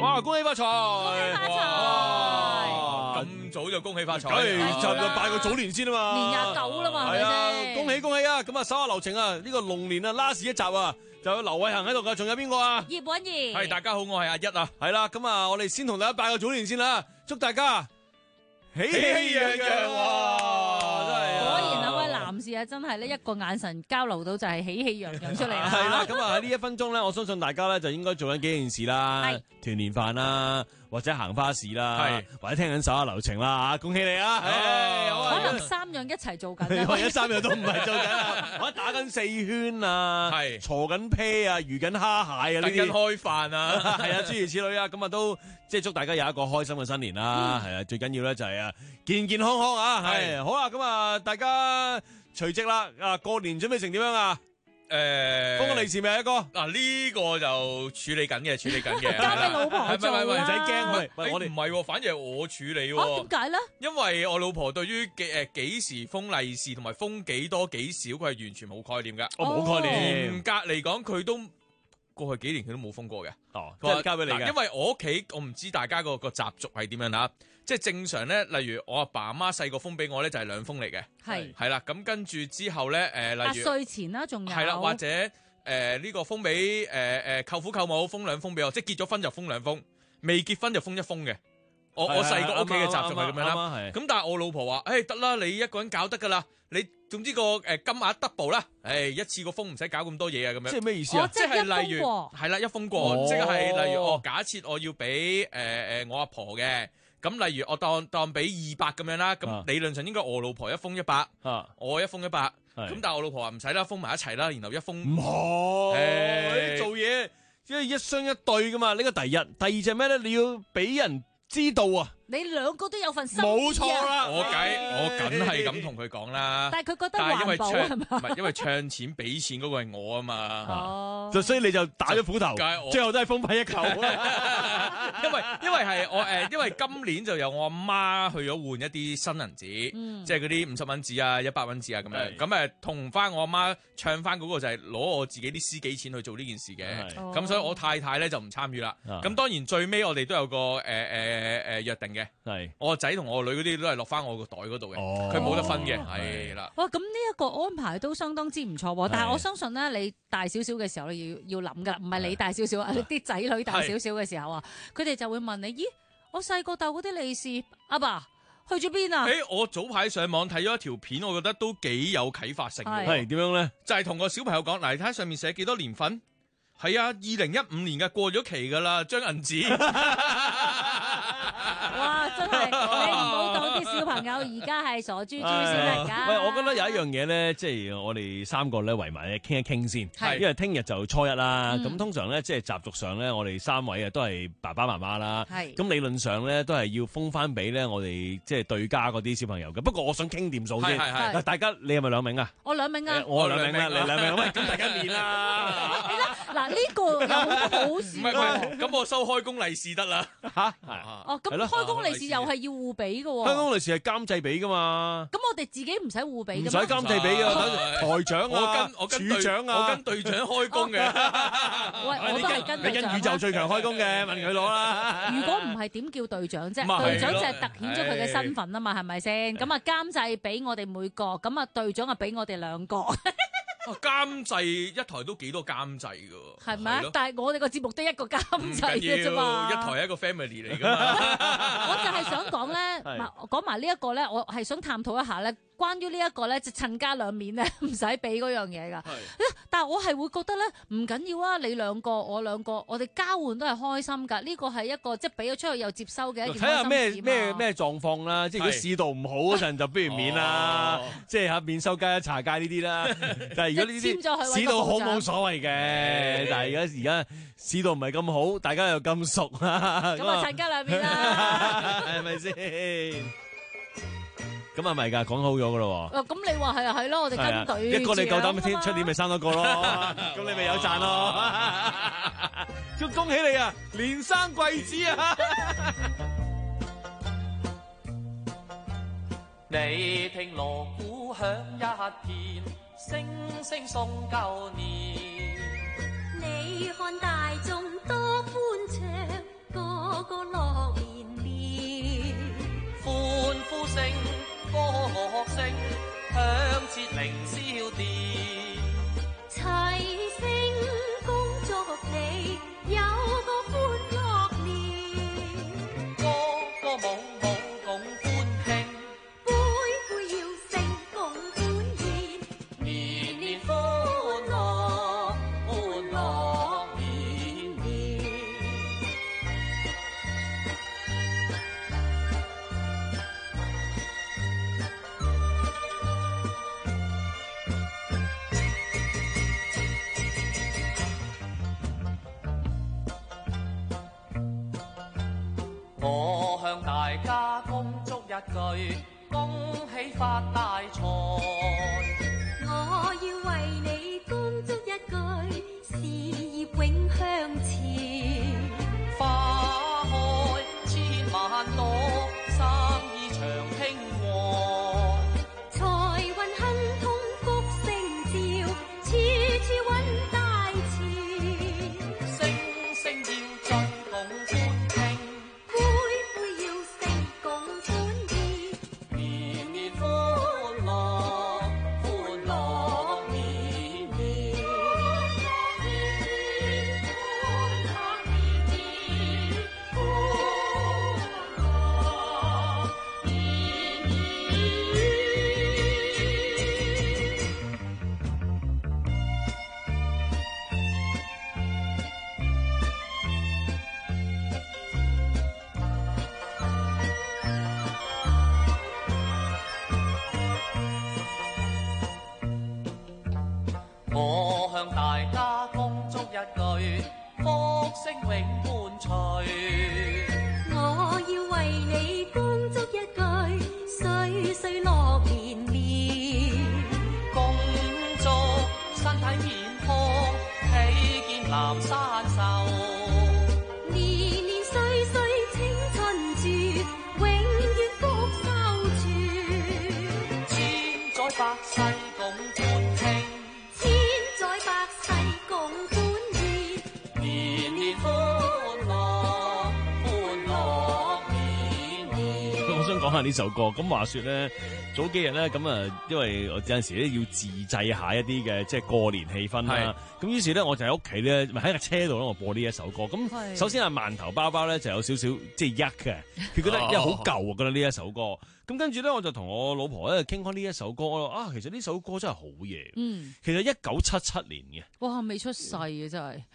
哇！恭喜發財！ 恭喜發財！ 咁早就恭喜發財， 就拜個早年先啊嘛， 年29啦嘛，係咪先？ 恭喜恭喜啊！咁啊，手下留情啊！呢個龍年啊 last 一集啊，就有劉偉恒喺度噶，仲有邊個啊？ 葉韻儀。 係大家好，我係阿一啊。 係啦，咁啊，我哋先同大家拜個早年先啦，祝大家喜氣洋洋啊！真係啊！ 果然兩位男士啊，真係咧一個眼神交流到就係喜氣洋洋出嚟啦。 係啦，咁啊喺呢1分鐘咧，我相信大家咧就應該做緊幾件事啦，團年飯啦，或者行花市啦，或者聽緊手下留情啦，恭喜你啊！ 可能3樣一齊做緊， 或者3樣都唔係做緊啊，或者打緊4圈啊，鋤緊啤啊，魚緊蝦蟹啊，呢啲開飯啊， 係啊，諸如此類啊，咁啊都即係祝大家有一個開心嘅新年啦，係啊，最緊要咧就係啊健健康康啊，係好啦，咁啊大家除夕啦，啊過年準備成點樣啊？封個利是未啊哥？ 嗱呢個就處理緊嘅， 交俾老婆做啦， 唔使驚， 我哋唔係，反而係我處理喎。 點解咧？ 因為我老婆對於幾時封利是同埋封幾多幾少，佢係完全冇概念噶。 我冇概念。 嚴格嚟講，佢都過去幾年佢都冇封過嘅。 即係交俾你嘅。 因為我屋企，我唔知大家個習俗係點樣啦。即係正常咧，例如我阿爸阿媽細個封俾我咧，就係2封嚟嘅。係啦，咁跟住之後咧，例如歲前啦，仲有係啦，或者呢個封俾舅父舅母封2封俾我，即係結咗婚就封2封，未結婚就封1封嘅。我細個屋企嘅習俗係咁樣啦。咁但係我老婆話：得啦，你一個人搞得噶啦，你總之個金額 double 啦，一次過封唔使搞咁多嘢啊，咁樣。 即係咩意思啊？ 即係例如係啦，1封過，即係例如假設我要俾我阿婆嘅。咁例如我當俾200咁樣啦，咁理論上應該我老婆1封100，我1封100，咁但係我老婆話唔使啦，封埋一齊啦，然後1封唔好，做嘢即係一雙一對噶嘛，呢個第一，第二就係咩咧？你要俾人知道啊！ 你2個都有份心意啊！ 冇錯啦， 我梗係咁同佢講啦。 但係佢覺得環保係嘛？ 唔係因為唱錢俾錢嗰個係我啊嘛。 就所以你就打咗斧頭，最後都係封閉一球。 因為係我因為今年就由我阿媽去咗換一啲新銀紙，即係嗰啲50蚊紙啊、100蚊紙啊咁樣。咁同翻我阿媽唱翻嗰個就係攞我自己啲私己錢去做呢件事嘅。咁所以我太太咧就唔參與啦。咁當然最尾我哋都有個約定嘅，係我個仔同我個女嗰啲都係落翻我個袋嗰度嘅，佢冇得分嘅，係啦。 哇，咁呢一個安排都相當之唔錯喎。但係我相信咧，你大少少嘅時候你要諗噶啦，唔係你大少少啊，你啲仔女大少少嘅時候啊，佢哋就會問你：咦，我細個鬥嗰啲利是，阿爸去咗邊啊？ 我早排上網睇咗一條片，我覺得都幾有啟發性嘅。 係點樣咧？ 就係同個小朋友講，嗱，你睇下上面寫幾多年份？係啊，2015年嘅過咗期噶啦，張銀紙。 哇！真係你唔好當啲小朋友而家係傻豬豬先得㗎。 喂，我覺得有一樣嘢咧，即係我哋3個咧圍埋咧傾一傾先，因為聽日就初一啦。咁通常咧，即係習俗上咧，我哋3位啊都係爸爸媽媽啦。咁理論上咧都係要封翻俾咧我哋即係對家嗰啲小朋友嘅。不過我想傾掂數先。大家你係咪2名啊？ 我2名啊。 我2名啦，你2名。喂，咁大家面啦。 嗱呢個有好多好事。 唔係，咁我收開工利是得啦。 哦，咁開工利是又係要互俾嘅喎。 開工利是係監製俾噶嘛。 咁我哋自己唔使互俾嘅。 唔使監製俾嘅，台長啊， 我跟處長啊， 我跟隊長開工嘅。 喂，我都係跟隊長。 你跟宇宙最強開工嘅，問佢攞啦。 如果唔係點叫隊長啫？隊長就係突顯咗佢嘅身份啊嘛，係咪先？咁啊監製俾我哋每個，咁啊隊長啊俾我哋2個。 監製一台都幾多監製㗎？ 係咪？但係我哋個節目得1個監製嘅啫嘛。 一台係一個 family 嚟㗎嘛。 我就係想講咧，講埋呢一個咧，我係想探討一下咧。關於呢一個咧，就親家兩面咧，唔使俾嗰樣嘢噶。但係我係會覺得咧，唔緊要啊！你兩個，我兩個，我哋交換都係開心噶。呢個係一個即係俾咗出去又接收嘅一件開心事。睇下咩狀況啦，即係如果市道唔好嗰陣，就不如免啦。即係免收街、茶街呢啲啦。但係如果呢啲市道好冇所謂嘅，但係而家市道唔係咁好，大家又咁熟啊， 咁啊親家兩面啦， 係咪先？咁啊，咪噶，講好咗噶咯喎。 咁你話係啊，係咯，我哋跟隊一個你夠膽出年咪生多個咯，咁你咪有賺咯。恭喜你啊，連生貴子啊！ 你聽鑼鼓響一片，聲聲送舊年。 你看大眾多歡唱。 呼聲、歌樂聲，響徹凌霄殿。 齊聲恭祝你有個歡樂年， 歌歌舞舞共歡慶， 杯杯要勝共歡宴， 年年歡樂，歡樂年年。我向大家恭祝一句，恭喜發大財。 我要為你恭祝一句，事業永向前。 花開千萬朵，生意長興旺。 財運亨通福星照，處處揾大錢。 聲聲要進共歡慶， 杯杯要勝共歡宴， 年年歡樂，歡樂年年。我向大家恭祝一句，福星永伴隨。 我要為你恭祝一句，歲歲樂連連。 恭祝身體健康，喜見南山壽。 年年歲歲青春住，永遠福收住。 千載百世共歡慶， 千載百世共歡宴， 年年歡樂，歡樂年年。 我想講下呢首歌。咁話說咧，早幾日咧咁啊，因為我有陣時咧要自製下一啲嘅即係過年氣氛啦。咁於是咧我就喺屋企咧，咪喺個車度咧，我播呢一首歌。咁首先係饅頭包包咧就有少少即係鬱嘅，佢覺得因為好舊啊，覺得呢一首歌。咁跟住咧我就同我老婆咧傾開呢一首歌，我話啊，其實呢首歌真係好嘢。 嗯， 其實1977年嘅。 哇，未出世嘅真係。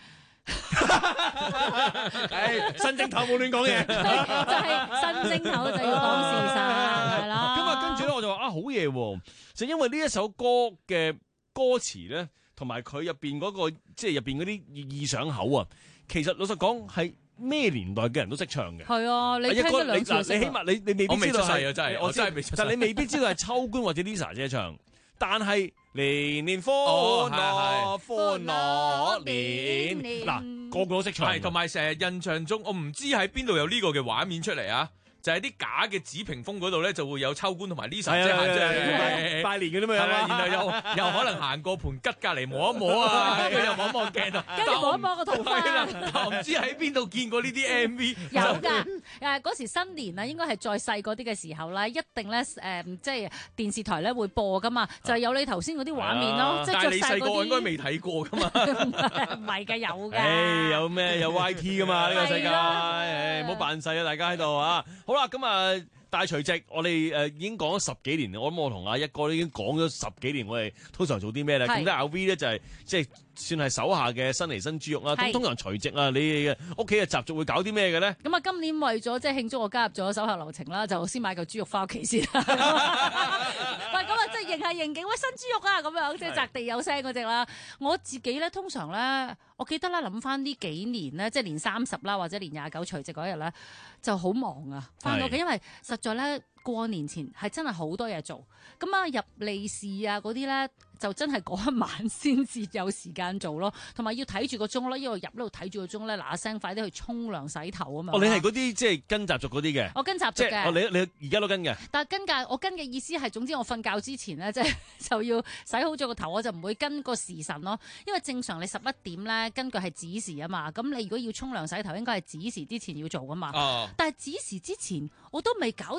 新正頭冇亂講嘢， 就係新正頭就要講事實係啦。 咁啊，跟住咧我就話啊，好嘢喎！就因為呢一首歌嘅歌詞咧，同埋佢入邊嗰個即係入邊嗰啲意上口啊，其實老實講係咩年代嘅人都識唱嘅。 係啊，你聽得兩次就識。 你起碼你未必知道係， 真係我真係未出世，但你未必知道係秋官或者 Lisa 姐唱，但係年年歡樂歡樂年年，嗱個個都識唱。 係，同埋成日印象中，我唔知喺邊度有呢個嘅畫面出嚟啊！就係啲假嘅紙屏風嗰度咧，就會有秋官同埋 Lisa 姐行出嚟拜年嘅啫嘛， 然後又可能行過盤吉隔離摸一摸啊，跟住又望一望鏡啊， 跟住摸一摸個桃花。 但我唔知喺邊度見過呢啲 MV。 有㗎，嗰時新年啊，應該係再細嗰啲嘅時候啦，一定咧即係電視台咧會播㗎嘛，就係有你頭先嗰啲畫面咯，即係着晒嗰啲。但係你細個應該未睇過㗎嘛？ 唔係㗎，有㗎。 有咩有 YT 㗎嘛？呢個世界，唔好扮細啊！大家喺度啊！好啦，咁啊大除夕，我哋已經講咗10幾年，我諗我同阿一哥都已經講咗10幾年，我哋通常做啲咩咧？咁咧阿 V 咧就係即係算係手下嘅新嚟新豬肉啦。咁通常除夕啊，你嘅屋企嘅習俗會搞啲咩嘅咧？ 咁啊，今年為咗即係慶祝我加入咗手下留情啦，就先買嚿豬肉翻屋企先。喂，咁啊，即係認下應景，喂，新豬肉啊，咁樣即係擲地有聲嗰隻啦。我自己咧通常咧，我記得咧諗翻呢幾年咧，即係年30啦，或者年29除夕嗰日咧，就好忙啊，翻到屋企，因為實在咧過年前係真係好多嘢做，咁啊入利是啊嗰啲咧。就真係嗰一晚先至有時間做咯，同埋要睇住個鐘咯，因為入呢度睇住個鐘咧，嗱一聲快啲去沖涼洗頭啊嘛。 哦，你係嗰啲即係跟習俗嗰啲嘅？ 我跟習俗嘅。 你而家都跟嘅？ 但係我跟嘅意思係，總之我瞓覺之前咧，即係就要洗好咗個頭，我就唔會跟個時辰咯。因為正常你11點咧，根據係子時啊嘛，咁你如果要沖涼洗頭，應該係子時之前要做噶嘛。 哦。 但係子時之前我都未搞掂晒啲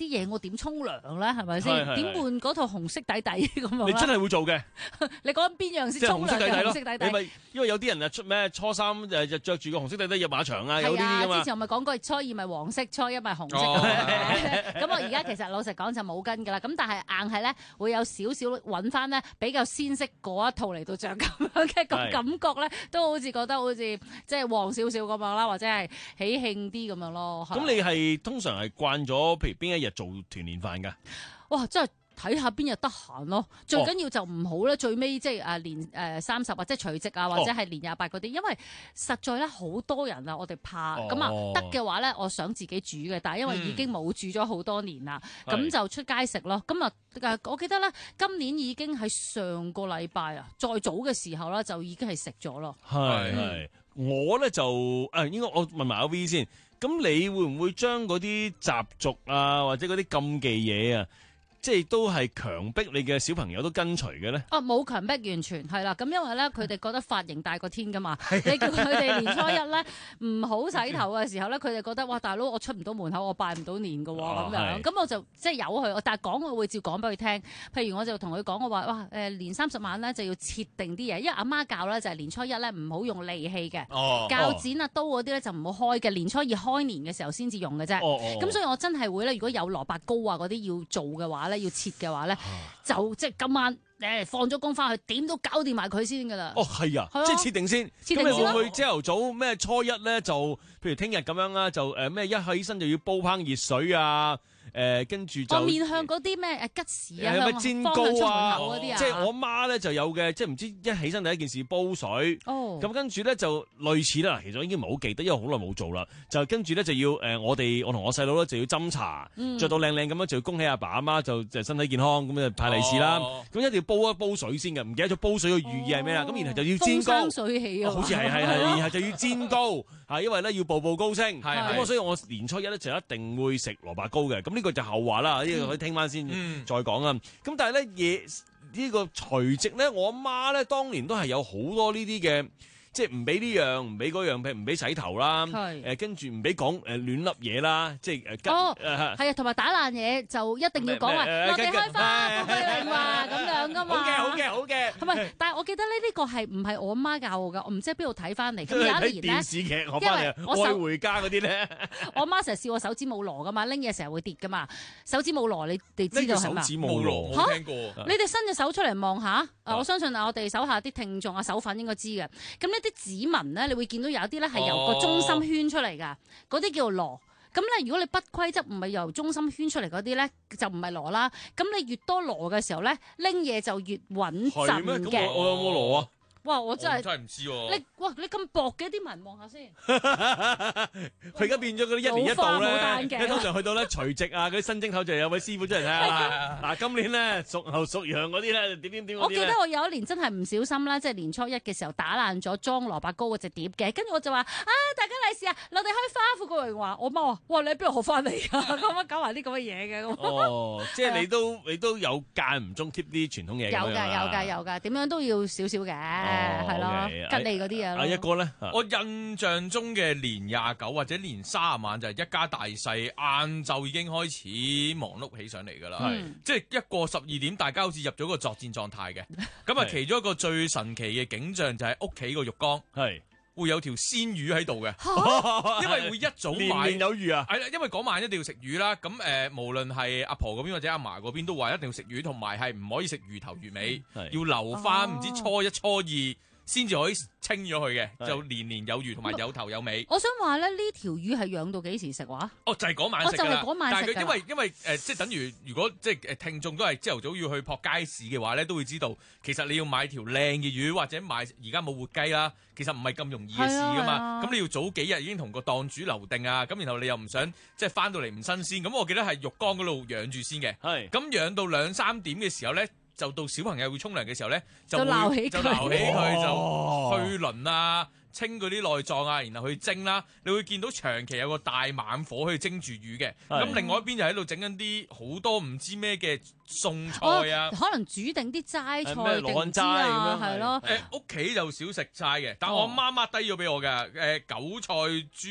嘢，我點沖涼咧？係咪先？點換嗰套紅色底底咁樣？ 你真係會做嘅？ 你講緊邊樣先？沖涼定紅色底底？ 你咪因為有啲人啊出咩初三就着住個紅色底底入馬場啊，有呢啲㗎嘛。 之前我咪講過，初二咪黃色，初一咪紅色咁我而家其實老實講就冇跟㗎啦。咁但係硬係咧會有少少揾翻咧比較鮮色嗰一套嚟到着咁樣嘅個感覺咧，都好似覺得好似即係黃少少咁樣啦，或者係喜慶啲咁樣咯。 咁你係通常係慣咗，譬如邊一日做團年飯㗎？ 哇！真係睇下邊日得閒咯，最緊要就唔好咧，最尾即係年30或者除夕啊，或者係年28嗰啲，因為實在咧好多人啊，我哋怕咁啊得嘅話咧，我想自己煮嘅，但係因為已經冇煮咗好多年啦，咁就出街食咯。咁啊我記得咧，今年已經喺上個禮拜啊，再早嘅時候咧就已經係食咗咯。 係我咧就應該我問埋阿 V 先，咁你會唔會將嗰啲習俗啊，或者嗰啲禁忌嘢啊？即係都係強迫你嘅小朋友都跟隨嘅咧？ 冇強迫，完全係啦。咁因為咧，佢哋覺得髮型大過天噶嘛。你叫佢哋年初一咧唔好洗頭嘅時候咧，佢哋覺得哇，大佬我出唔到門口，我拜唔到年噶咁樣。咁我就即係由佢，但係講我會照講俾佢聽。譬如我就同佢講，我話哇年30晚咧就要切定啲嘢，因為阿媽教咧就係年初一咧唔好用利器嘅，鉸剪啊刀嗰啲咧就唔好開嘅，年初二開年嘅時候先至用嘅啫。咁所以我真係會咧，如果有蘿蔔糕啊嗰啲要做嘅話咧，要切嘅話咧，就即係今晚放咗工翻去，點都搞掂埋佢先噶啦。 係啊，即係切定先。咁你會唔會朝頭早咩初一咧就，譬如聽日咁樣啦，就咩一起身就要煲烹熱水啊？跟住就面向嗰啲咩吉時啊， 咩煎糕啊嗰啲啊， 即係我媽咧就有嘅，即係唔知一起身第一件事煲水，咁跟住咧就類似啦。其實我已經唔係好記得，因為好耐冇做啦。就跟住咧就要我同我細佬咧就要斟茶，着到靚靚咁樣就要恭喜阿爸阿媽就身體健康，咁就派利是啦。咁一定要煲一煲水先嘅，唔記得咗煲水嘅寓意係咩啦？咁然後就要煎糕， 風生水起啊， 好似係，然後就要煎糕，因為咧要步步高升。咁所以我年初一咧就一定會食蘿蔔糕嘅。咁呢個就後話啦，呢個可以聽翻先再講啊。咁但係咧呢個除夕咧，我阿媽咧當年都係有好多呢啲嘅。即係唔俾呢樣，唔俾嗰樣，譬如唔俾洗頭啦，跟住唔俾講亂笠嘢啦，即係係啊，同埋打爛嘢就一定要講話落地開花，富貴榮華咁樣噶嘛。 好嘅。 係咪？但係我記得呢個係唔係我媽教我㗎？我唔知喺邊度睇翻嚟。咁有一年咧， 電視劇學翻嚟，愛回家嗰啲咧。 我媽成日笑我手指冇螺㗎嘛，拎嘢成日會跌㗎嘛。手指冇螺，你哋知道係嘛？ 手指冇螺， 冇聽過。 你哋伸隻手出嚟望下，我相信我哋手下啲聽眾手粉應該知嘅。咁呢啲指紋咧，你會見到有啲咧係由個中心圈出嚟㗎，嗰啲叫做螺。咁咧，如果你不規則唔係由中心圈出嚟嗰啲咧，就唔係螺啦。咁你越多螺嘅時候咧，拎嘢就越穩陣嘅。 我有冇螺啊？ 哇！我真係唔知喎。 你咁薄嘅啲紋，望下先。 佢而家變咗嗰啲一年一度咧，通常去到咧除夕啊，嗰啲新正頭就有位師傅出嚟睇下。嗱，今年咧屬牛屬羊嗰啲咧點。 我記得我有一年真係唔小心啦，即係年初一嘅時候打爛咗裝蘿蔔糕嗰隻碟嘅，跟住我就話大家利是啊，落地開花。富貴榮華，我媽話：哇，你喺邊度學翻嚟㗎？咁樣搞埋啲咁嘅嘢嘅。 即係你都有間唔中 keep 啲傳統嘢。 有㗎，點樣都要少少嘅，係咯，吉利嗰啲嘢咯。 一哥咧， 我印象中嘅年29或者年30晚就係一家大細晏晝已經開始忙碌起上嚟㗎啦，即係一過12點，大家好似入咗個作戰狀態嘅。咁啊，其中一個最神奇嘅景象就係屋企個浴缸會有條鮮魚喺度嘅，因為會一早買年有餘啊。 係啦，因為嗰晚一定要食魚啦。咁無論係阿婆嗰邊或者阿嫲嗰邊都話一定要食魚，同埋係唔可以食魚頭魚尾，要留翻唔知初一初二先至可以清咗佢嘅，就年年有餘同埋有頭有尾。 我想話咧，呢條魚係養到幾時食話？ 就係嗰晚食㗎啦。但係佢因為即係等於如果即係聽眾都係朝頭早要去撲街市嘅話咧，都會知道其實你要買條靚嘅魚或者買而家冇活雞啦，其實唔係咁容易嘅事㗎嘛。咁你要早幾日已經同個檔主留定啊，咁然後你又唔想即係翻到嚟唔新鮮，咁我記得係浴缸嗰度養住先嘅。咁養到2-3點嘅時候咧，就到小朋友會沖涼嘅時候咧，就撈起佢，就去鱗啊，清嗰啲內臟啊，然後去蒸啦。你會見到長期有個大猛火去蒸住魚嘅。咁另外一邊就喺度整緊啲好多唔知咩嘅餸菜啊， 可能煮定啲齋菜定蘿知啊，係咯。 屋企就少食齋嘅，但我媽媽低咗俾我嘅韭菜豬紅。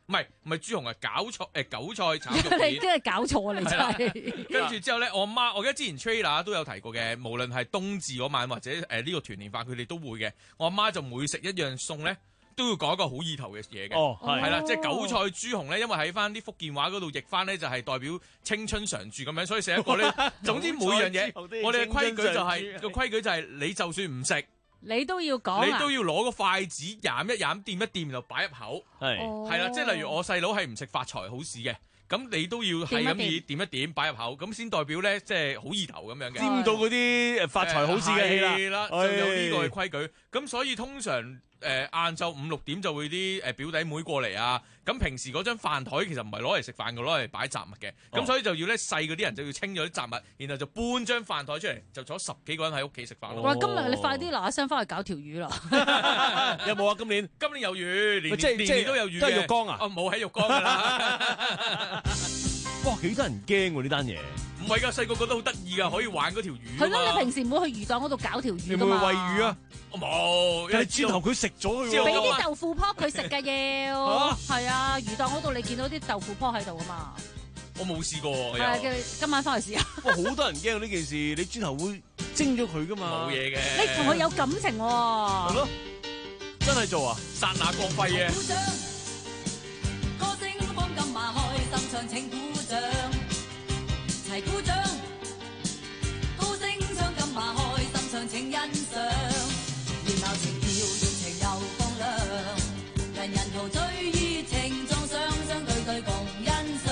唔係豬紅啊，韭菜炒肉你片。 真係搞錯啊！你真係。 跟住之後咧，我媽，我記得之前 trailer 都有提過嘅，無論係冬至嗰晚或者呢個團年飯，佢哋都會嘅。我阿媽就每食一樣餸咧，都要講一個好意頭嘅嘢嘅。 哦， 係啦，即係韭菜豬紅咧，因為喺翻啲福建話嗰度譯翻咧，就係代表青春常駐咁樣，所以寫一個咧。總之每樣嘢，我哋嘅規矩就係個規矩就係你就算唔食， 你都要講你都要攞個筷子飲一飲，掂一掂，然後擺入口。係啦，即係例如我細佬係唔食發財好市嘅。咁你都要係咁以點一點擺入口，咁先代表咧，即係好意頭咁樣嘅。 沾到嗰啲發財好事嘅氣啦， 就有呢個嘅規矩。咁所以通常晏晝5、6點就會啲表弟妹過嚟啊。咁平時嗰張飯台其實唔係攞嚟食飯嘅，攞嚟擺雜物嘅。咁所以就要咧細嗰啲人就要清咗啲雜物，然後就搬張飯台出嚟，就坐10幾個人喺屋企食飯咯。 哇！今日你快啲嗱一聲翻去搞條魚啦！ 有冇啊？今年有魚，年都有魚嘅。 都係浴缸啊？ 冇喺浴缸㗎啦。 哇！幾得人驚喎呢單嘢。 唔係㗎，細個覺得好得意㗎，可以玩嗰條魚。 係咯，你平時唔會去魚檔嗰度搞條魚㗎嘛？ 你會唔會餵魚啊？ 我冇， 但係轉頭佢食咗佢喎。 俾啲豆腐泡佢食㗎要。係啊，魚檔嗰度你見到啲豆腐泡喺度㗎嘛？ 我冇試過。 係啊，今晚翻去試下。 哇！好多人驚呢件事，你轉頭會蒸咗佢㗎嘛？ 冇嘢嘅。 你同佢有感情喎。 係咯，真係做啊！ 剎那光輝嘅。 鼓掌，歌聲放金馬開心唱請鼓掌，齊鼓掌，高聲唱金馬開心唱請欣賞，熱鬧情調熱情又放亮，人人陶醉熱情撞上相對對共欣賞，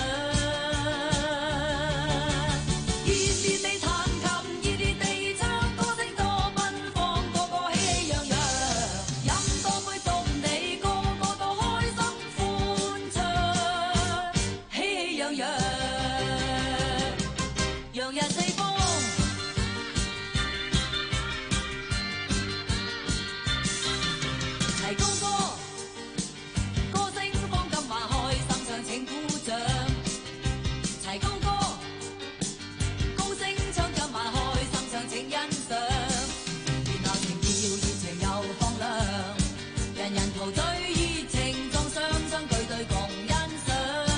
熱烈地彈琴熱烈地唱，歌聲多奔放，個個喜氣洋洋，飲多杯祝你個個都開心歡暢，喜氣洋洋，洋溢四方。齊高歌，歌聲放金馬開心唱請鼓掌。齊高歌，高聲唱金馬開心唱請欣賞。熱鬧情調熱情又放亮，人人陶醉熱情撞上相對對共欣賞。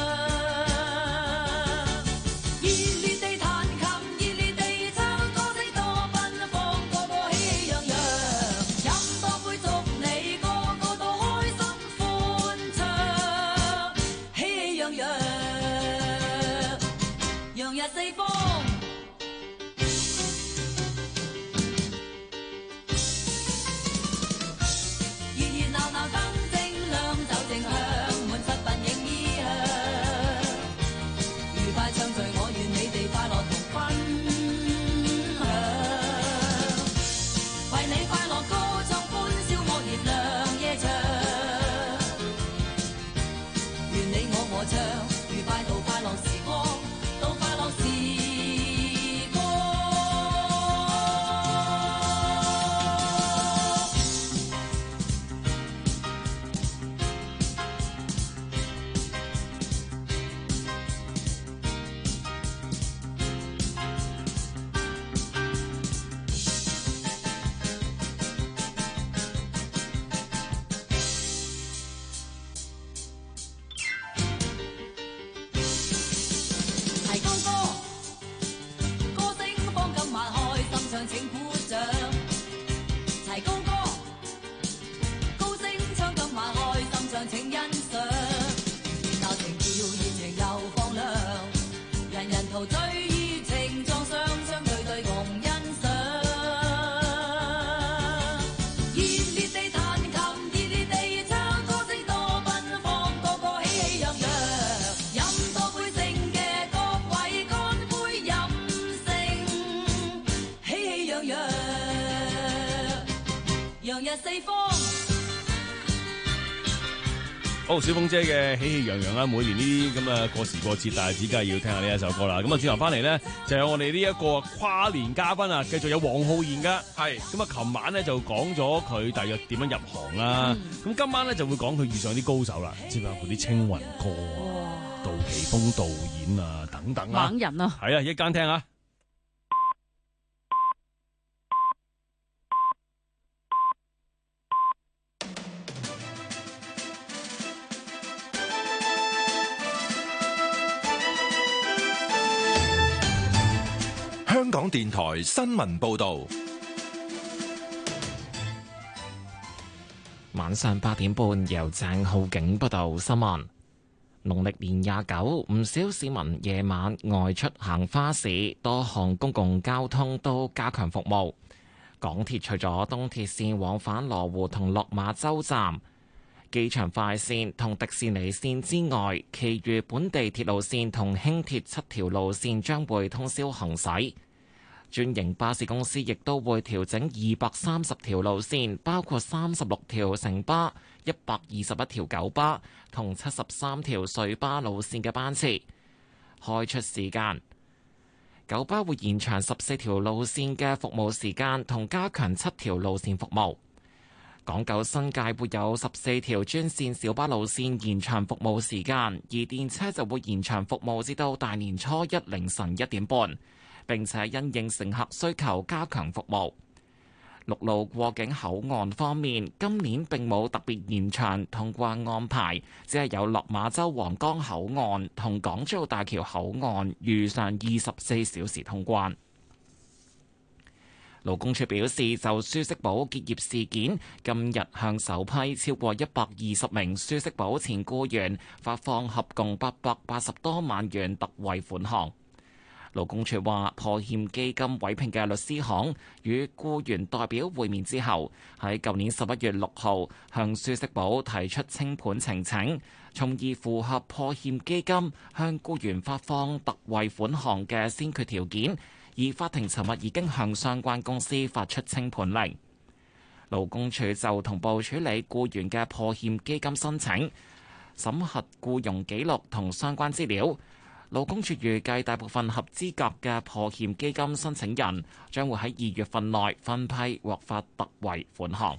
熱烈地彈琴熱烈地唱，歌聲多奔放，個個喜氣洋洋，飲多杯祝你個個都開心歡暢，喜氣洋洋，洋溢四方。熱熱鬧鬧燈正亮，酒正香，滿室鬢影衣香。愉快暢聚，我願你哋快樂同分享。為你快樂歌唱，歡笑樂兒亮夜長。願你我和唱，愉快到快樂時光，到快樂時光。齊高歌，歌聲放金馬開心唱請鼓掌。齊高歌，高聲唱金馬開心唱請欣賞。熱鬧情調熱情又放亮，人人陶醉熱情撞上相對對共欣賞。熱烈地彈琴熱烈地唱，歌聲多奔放，個個喜氣洋洋，飲多杯勝嘅各位乾杯飲勝，喜氣洋洋，洋溢四方。 好，小鳳姐嘅喜氣洋洋啦，每年呢啲咁嘅過時過節大日子，梗係要聽下呢一首歌啦。咁啊，轉頭翻嚟咧，就有我哋呢一個跨年嘉賓啊，繼續有黃浩然噶。 係咁啊，琴晚咧就講咗佢大約點樣入行啦。咁今晚咧就會講佢遇上啲高手啦，即係包括啲青雲哥啊、杜琪峰導演啊等等啊。 猛人啊！ 係啊，一間聽啊。 港電台新聞報道。 晚上8點半，由鄭浩景報道新聞。農曆年29，唔少市民夜晚外出行花市，多項公共交通都加強服務。港鐵除咗東鐵線往返羅湖同落馬洲站、機場快線同迪士尼線之外，其餘本地鐵路線同輕鐵7條路線將會通宵行駛。專營巴士公司亦都會調整230條路線，包括36條城巴、121條九巴同73條隧巴路線嘅班次。開出時間，九巴會延長14條路線嘅服務時間，同加強7條路線服務。港九新界會有14條專線小巴路線延長服務時間，而電車就會延長服務至到大年初一凌晨1點半。並且因應乘客需求加強服務。陸路過境口岸方面，今年並冇特別延長通關安排，只係有落馬洲皇崗口岸同港珠澳大橋口岸遇上24小時通關。勞工處表示，就舒適寶結業事件，今日向首批超過120名舒適寶前僱員發放合共880多萬元特惠款項。勞工處話，破欠基金委聘嘅律師行與僱員代表會面之後，喺舊年11月6號向舒適寶提出清盤呈請，從而符合破欠基金向僱員發放特惠款項嘅先決條件，而法庭尋日已經向相關公司發出清盤令。勞工處就同步處理僱員嘅破欠基金申請，審核僱傭記錄同相關資料。勞工處預計大部分合資格嘅破欠基金申請人將會喺2月份內分批獲發特惠款項。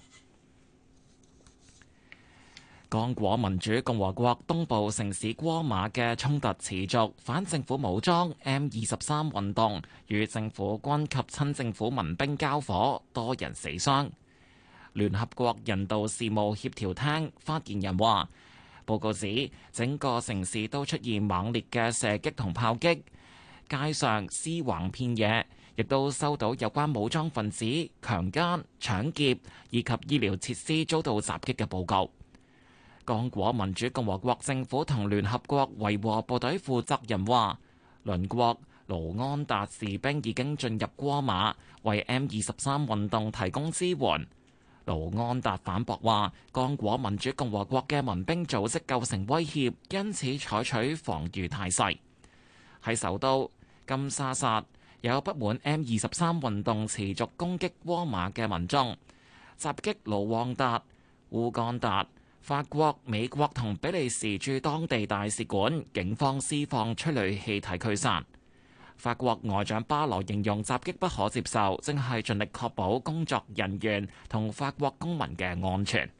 剛果民主共和國東部城市戈馬嘅衝突持續，反政府武裝 M23 運動與政府軍及親政府民兵交火，多人死傷。聯合國人道事務協調廳發言人話，報告指，整個城市都出現猛烈嘅射擊同炮擊，街上屍橫遍野，亦都收到有關武裝分子強姦、搶劫以及醫療設施遭到襲擊嘅報告。剛果民主共和國政府同聯合國維和部隊負責人話，鄰國盧安達士兵已經進入戈馬，為 M23 運動提供支援。盧安達反駁話，剛果民主共和國嘅民兵組織構成威脅，因此採取防禦態勢。喺首都金沙薩，有不滿 M23 運動持續攻擊戈馬嘅民眾，襲擊盧旺達、烏干達、法國、美國同比利時駐當地大使館，警方施放催淚氣體驅散。法國外長巴羅形容襲擊不可接受，正係盡力確保工作人員同法國公民嘅安全。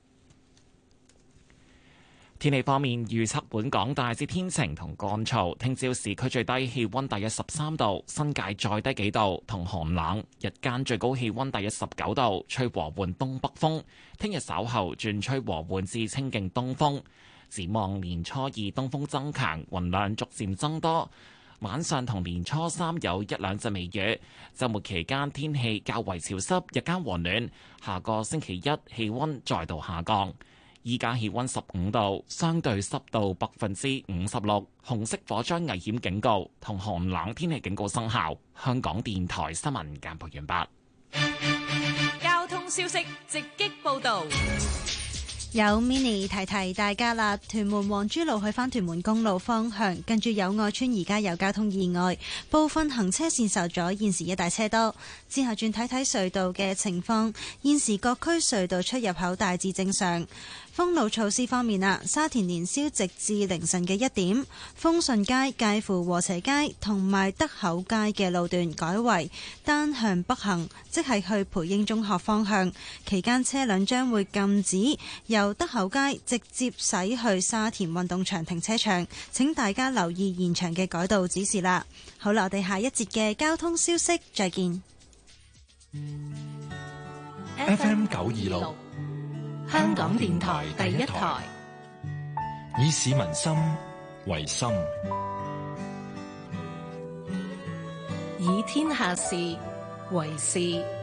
天氣方面，預測本港大致天晴同乾燥，聽朝市區最低氣溫大約13度，新界再低幾度同寒冷，日間最高氣溫大約19度，吹和緩東北風。聽日稍後轉吹和緩至清勁東風。展望年初二東風增強，雲量逐漸增多。晚上同年初三有1兩陣微雨，週末期間天氣較為潮濕，日間和暖。下個星期一氣溫再度下降。依家氣溫15度，相對濕度56%，紅色火災危險警告同寒冷天氣警告生效。香港電台新聞簡報完畢。 交通消息直擊報導。 有 mini 提提大家啦，屯門皇珠路去返屯門公路方向，近住友愛村而家有交通意外，部分行車線受阻，現時一大車多。之後轉睇睇隧道嘅情況，現時各區隧道出入口大致正常。封路措施方面啊，沙田年宵直至凌晨嘅1點，豐順街介乎禾輋街同埋德口街嘅路段改為單向北行，即係去培英中學方向。期間車輛將會禁止由德口街直接駛去沙田運動場停車場，請大家留意現場嘅改道指示啦。好啦，我哋下一節嘅交通消息再見。 FM 926 香港電台第一台， 以市民心為心， 以天下事為事。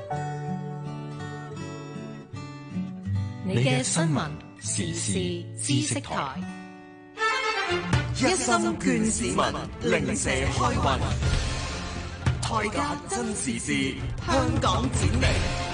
你嘅新聞時事知識台， 一心眷市民，零舍開運。台價真時事，香港展明。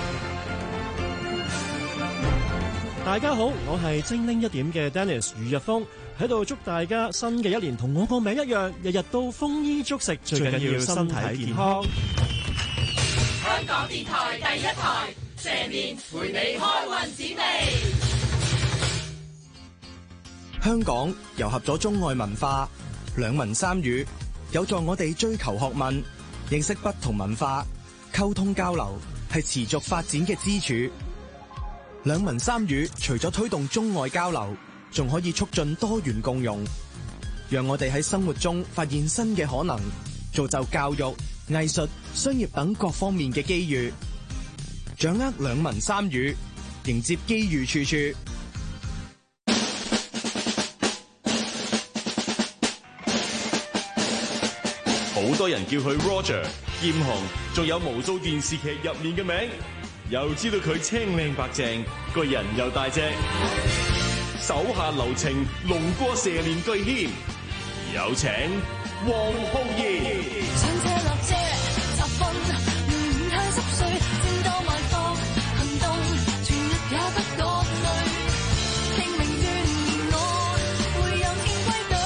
大家好，我係精靈一點嘅 Dennis 余日峰，喺度祝大家新嘅一年同我個名一樣，日日都豐衣足食，最緊要身體健康。 香港電台第一台，蛇年陪你開運展地。 香港糅合咗中外文化，兩文三語，有助我哋追求學問，認識不同文化，溝通交流係持續發展嘅支柱。兩文三語除咗推動中外交流，仲可以促進多元共融，讓我哋喺生活中發現新嘅可能，造就教育、藝術、商業等各方面嘅機遇，掌握兩文三語，迎接機遇處處。 好多人叫佢 Roger、劍雄，仲有無數電視劇入面嘅名，又知道佢青靚白淨，個人又大隻，手下留情，龍過蛇年巨獻。有請黃浩然。 上車落車集訓，唔太濕碎，戰鬥埋伏行動，全日也不覺累。拼命鍛鍊我，會有天歸隊。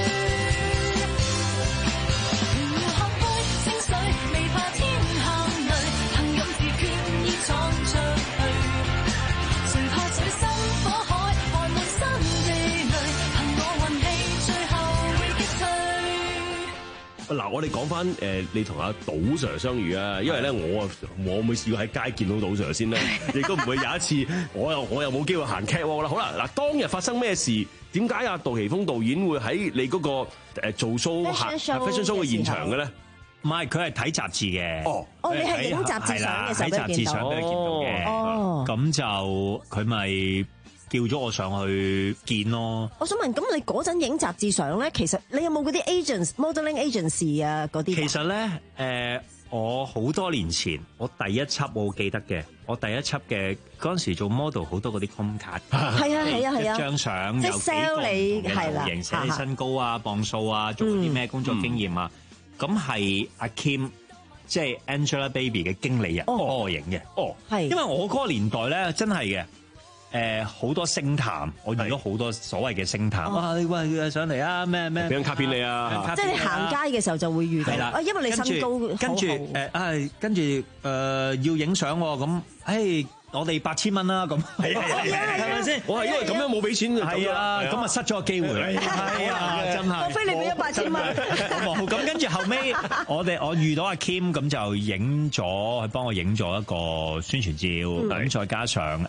榮耀喝杯清水，未怕天下雷，憑勇自決意闖出去。誰怕水深火海，還沒生地雷，憑我運氣，最後會擊退。 嗱，我哋講翻你同阿賭 Sir 相遇啊，因為咧我每次要喺街見到賭 Sir 先啦，亦都唔會有一次我又冇機會行 catwalk 啦。好啦，嗱，當日發生咩事？點解阿杜琪峰導演會喺你嗰個做 fashion show 嘅現場嘅咧？ 唔係，佢係睇雜誌嘅。 哦，你係影雜誌相嘅時候睇雜誌相俾佢見到嘅。 哦， 咁就佢咪叫咗我上去見咯。 我想問，咁你嗰陣影雜誌相咧，其實你有冇嗰啲 modeling agency 啊嗰啲？ 其實咧，我好多年前，我第一輯我記得嘅，我第一輯嘅嗰陣時做 model 好多嗰啲 com 卡， 係啊， 一張相有幾個唔同嘅造型，寫你身高啊、磅數啊，做過啲咩工作經驗啊，咁係阿 Kim。即係 Angelababy 嘅經理人幫我影嘅，係因為我嗰個年代咧，真係嘅，好多星探，我遇到好多所謂嘅星探，哇！喂，上嚟啊，咩俾張卡片你啊， 即係你行街嘅時候就會遇到，啊，因為你身高跟住要影相喎，咁我哋8000蚊啦，咁係咪先？我係因為咁樣冇俾錢，係啊，咁啊失咗個機會，係啊，真係。 莫非你俾咗8000蚊？ 冇，咁跟住後尾我遇到阿 Kim，咁就影咗，佢幫我影咗一個宣傳照，咁再加上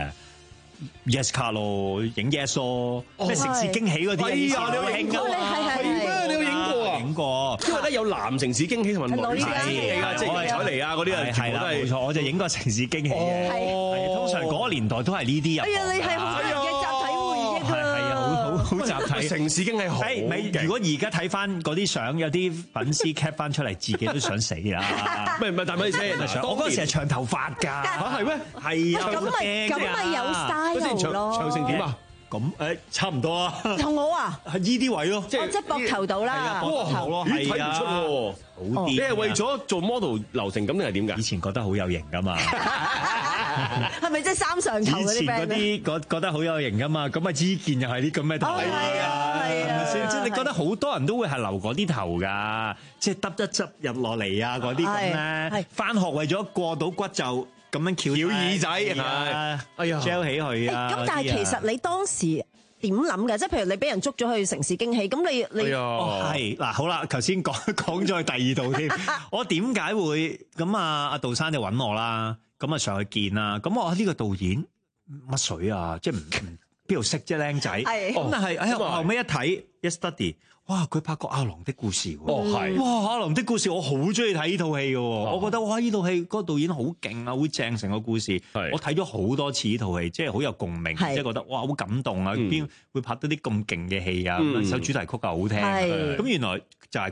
Yes 卡咯，影 Yes 咯，咩城市驚喜嗰啲， 係啊，你有影過啊？係咩？你有影過啊？ 影過， 因為咧有男城市驚喜同埋女城市驚喜啊，即係彩妮啊嗰啲啊， 係啦，冇錯，我就影過城市驚喜嘅，係通常嗰個年代都係呢啲人。 哎呀，你係好多人嘅集體回憶啊！ 係啊，好集體。城市驚喜好勁。 如果而家睇翻嗰啲相，有啲粉絲 cap 翻出嚟，自己都想死啦。 唔係，但係咩？ 我嗰陣時係長頭髮㗎。嚇係咩？係啊。 咁咪有 style 咯。 長成點啊？ 咁差唔多啊。 同我啊， 係呢啲位咯， 即係膊頭度啦。 膊頭咯， 睇唔出喎。好啲。你係為咗做 model 流程咁定係點㗎？ 以前覺得好有型㗎嘛。 係咪即係三上頭嗰啲 friend？以前嗰啲覺得好有型㗎嘛，咁啊之前又係啲咁嘅頭。 係啊，係啊。 即係你覺得好多人都會係留嗰啲頭㗎，即係耷一執入落嚟啊嗰啲咁咧。返學為咗過到骨就。咁樣翹耳仔，哎呀 gel 起佢啊！ 咁但係其實你當時點諗嘅？即係譬如你俾人捉咗去城市驚喜，咁你係嗱好啦，頭先講咗第二度添。我點解會咁啊？阿杜生就揾我啦，咁啊上去見啦。咁我呢個導演乜水啊？即係唔邊度識啫，僆仔。咁但係我後尾一睇一 study。哇！佢拍過《阿郎的故事》喎，係哇！《阿郎的故事》我好中意睇呢套戲嘅，我覺得哇！呢套戲嗰個導演好勁啊，好正成個故事。我睇咗好多次呢套戲，即係好有共鳴，即係覺得哇好感動啊！邊會拍到啲咁勁嘅戲啊？首主題曲又好聽，咁原來就係佢咯。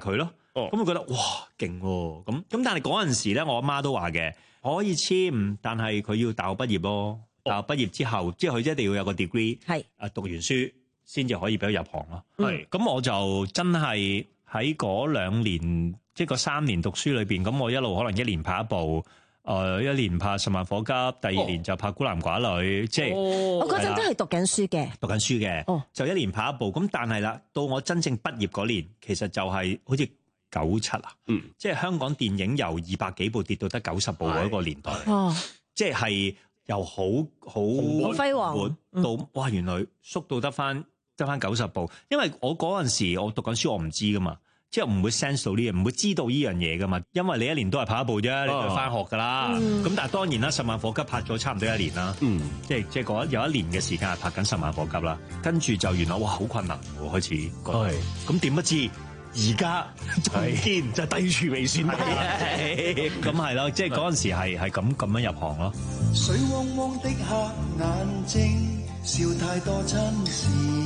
咁我覺得哇勁喎，咁但係嗰陣時咧，我阿媽都話嘅可以簽，但係佢要大學畢業咯。大學畢業之後，即係佢一定要有個 degree， 係讀完書先至可以俾佢入行咯。係咁我就真係喺嗰2年，即係嗰3年讀書裏邊，咁我一路可能1年拍一部。1年拍10萬火急，第2年就拍孤男寡女，即係我嗰陣都係讀緊書嘅， 就1年拍一部。咁但係啦，到我真正畢業嗰年，其實就係好似97啊，即係香港電影由200幾部跌到得90部嗰個年代，即係由好輝煌到哇，原來縮到得翻90部。因為我嗰陣時我讀緊書，我唔知噶嘛。即係唔會 sense 到呢樣，唔會知道呢樣嘢噶嘛，因為你1年都係拍一部啫，你就翻學噶啦。咁但係當然啦，10萬火急拍咗差唔多1年啦。即係嗰有1年嘅時間係拍緊10萬火急啦。跟住就原來哇好困難喎，開始。咁點不知而家仲見就低處未算低。咁係咯，即係嗰陣時係咁樣入行咯。 水汪汪的黑眼睛，笑太多親事。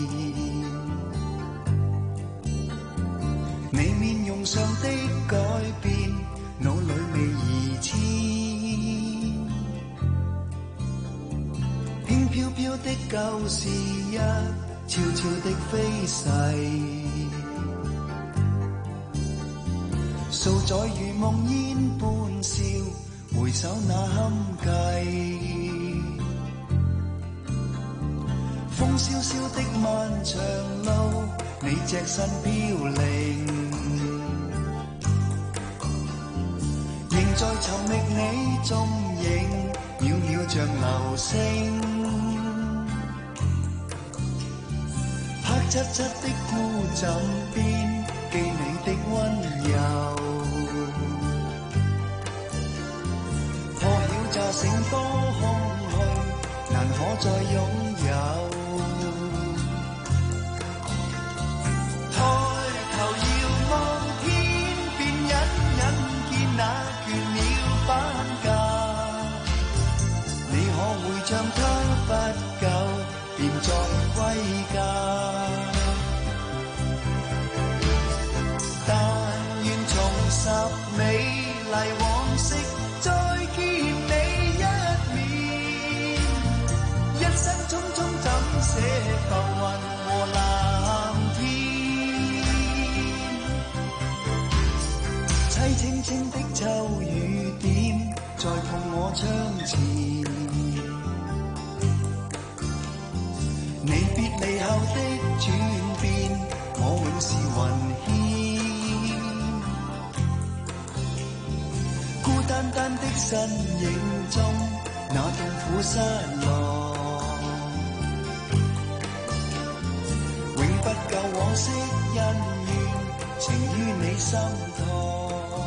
你面容上的改變，腦裏未移遷，輕飄飄的舊事一悄悄的飛逝，數載如夢煙般笑，回首那堪計，風蕭蕭的漫長路，你隻身飄零。在尋覓你蹤影，渺渺像流星。黑漆漆的孤枕邊，記你的溫柔。破曉乍醒多空虛，難可再擁有。抬頭遙望天邊，隱隱見那班架，你可會像他不久便再歸家？但願重拾美麗往昔，再見你一面。一生匆匆怎捨浮雲和藍天？凄清清的秋雨點，再碰我窗前。你別離後的轉變，我永是雲牽。孤單單的身影中，那痛苦失落，永不夠往昔恩怨，情於你心頭。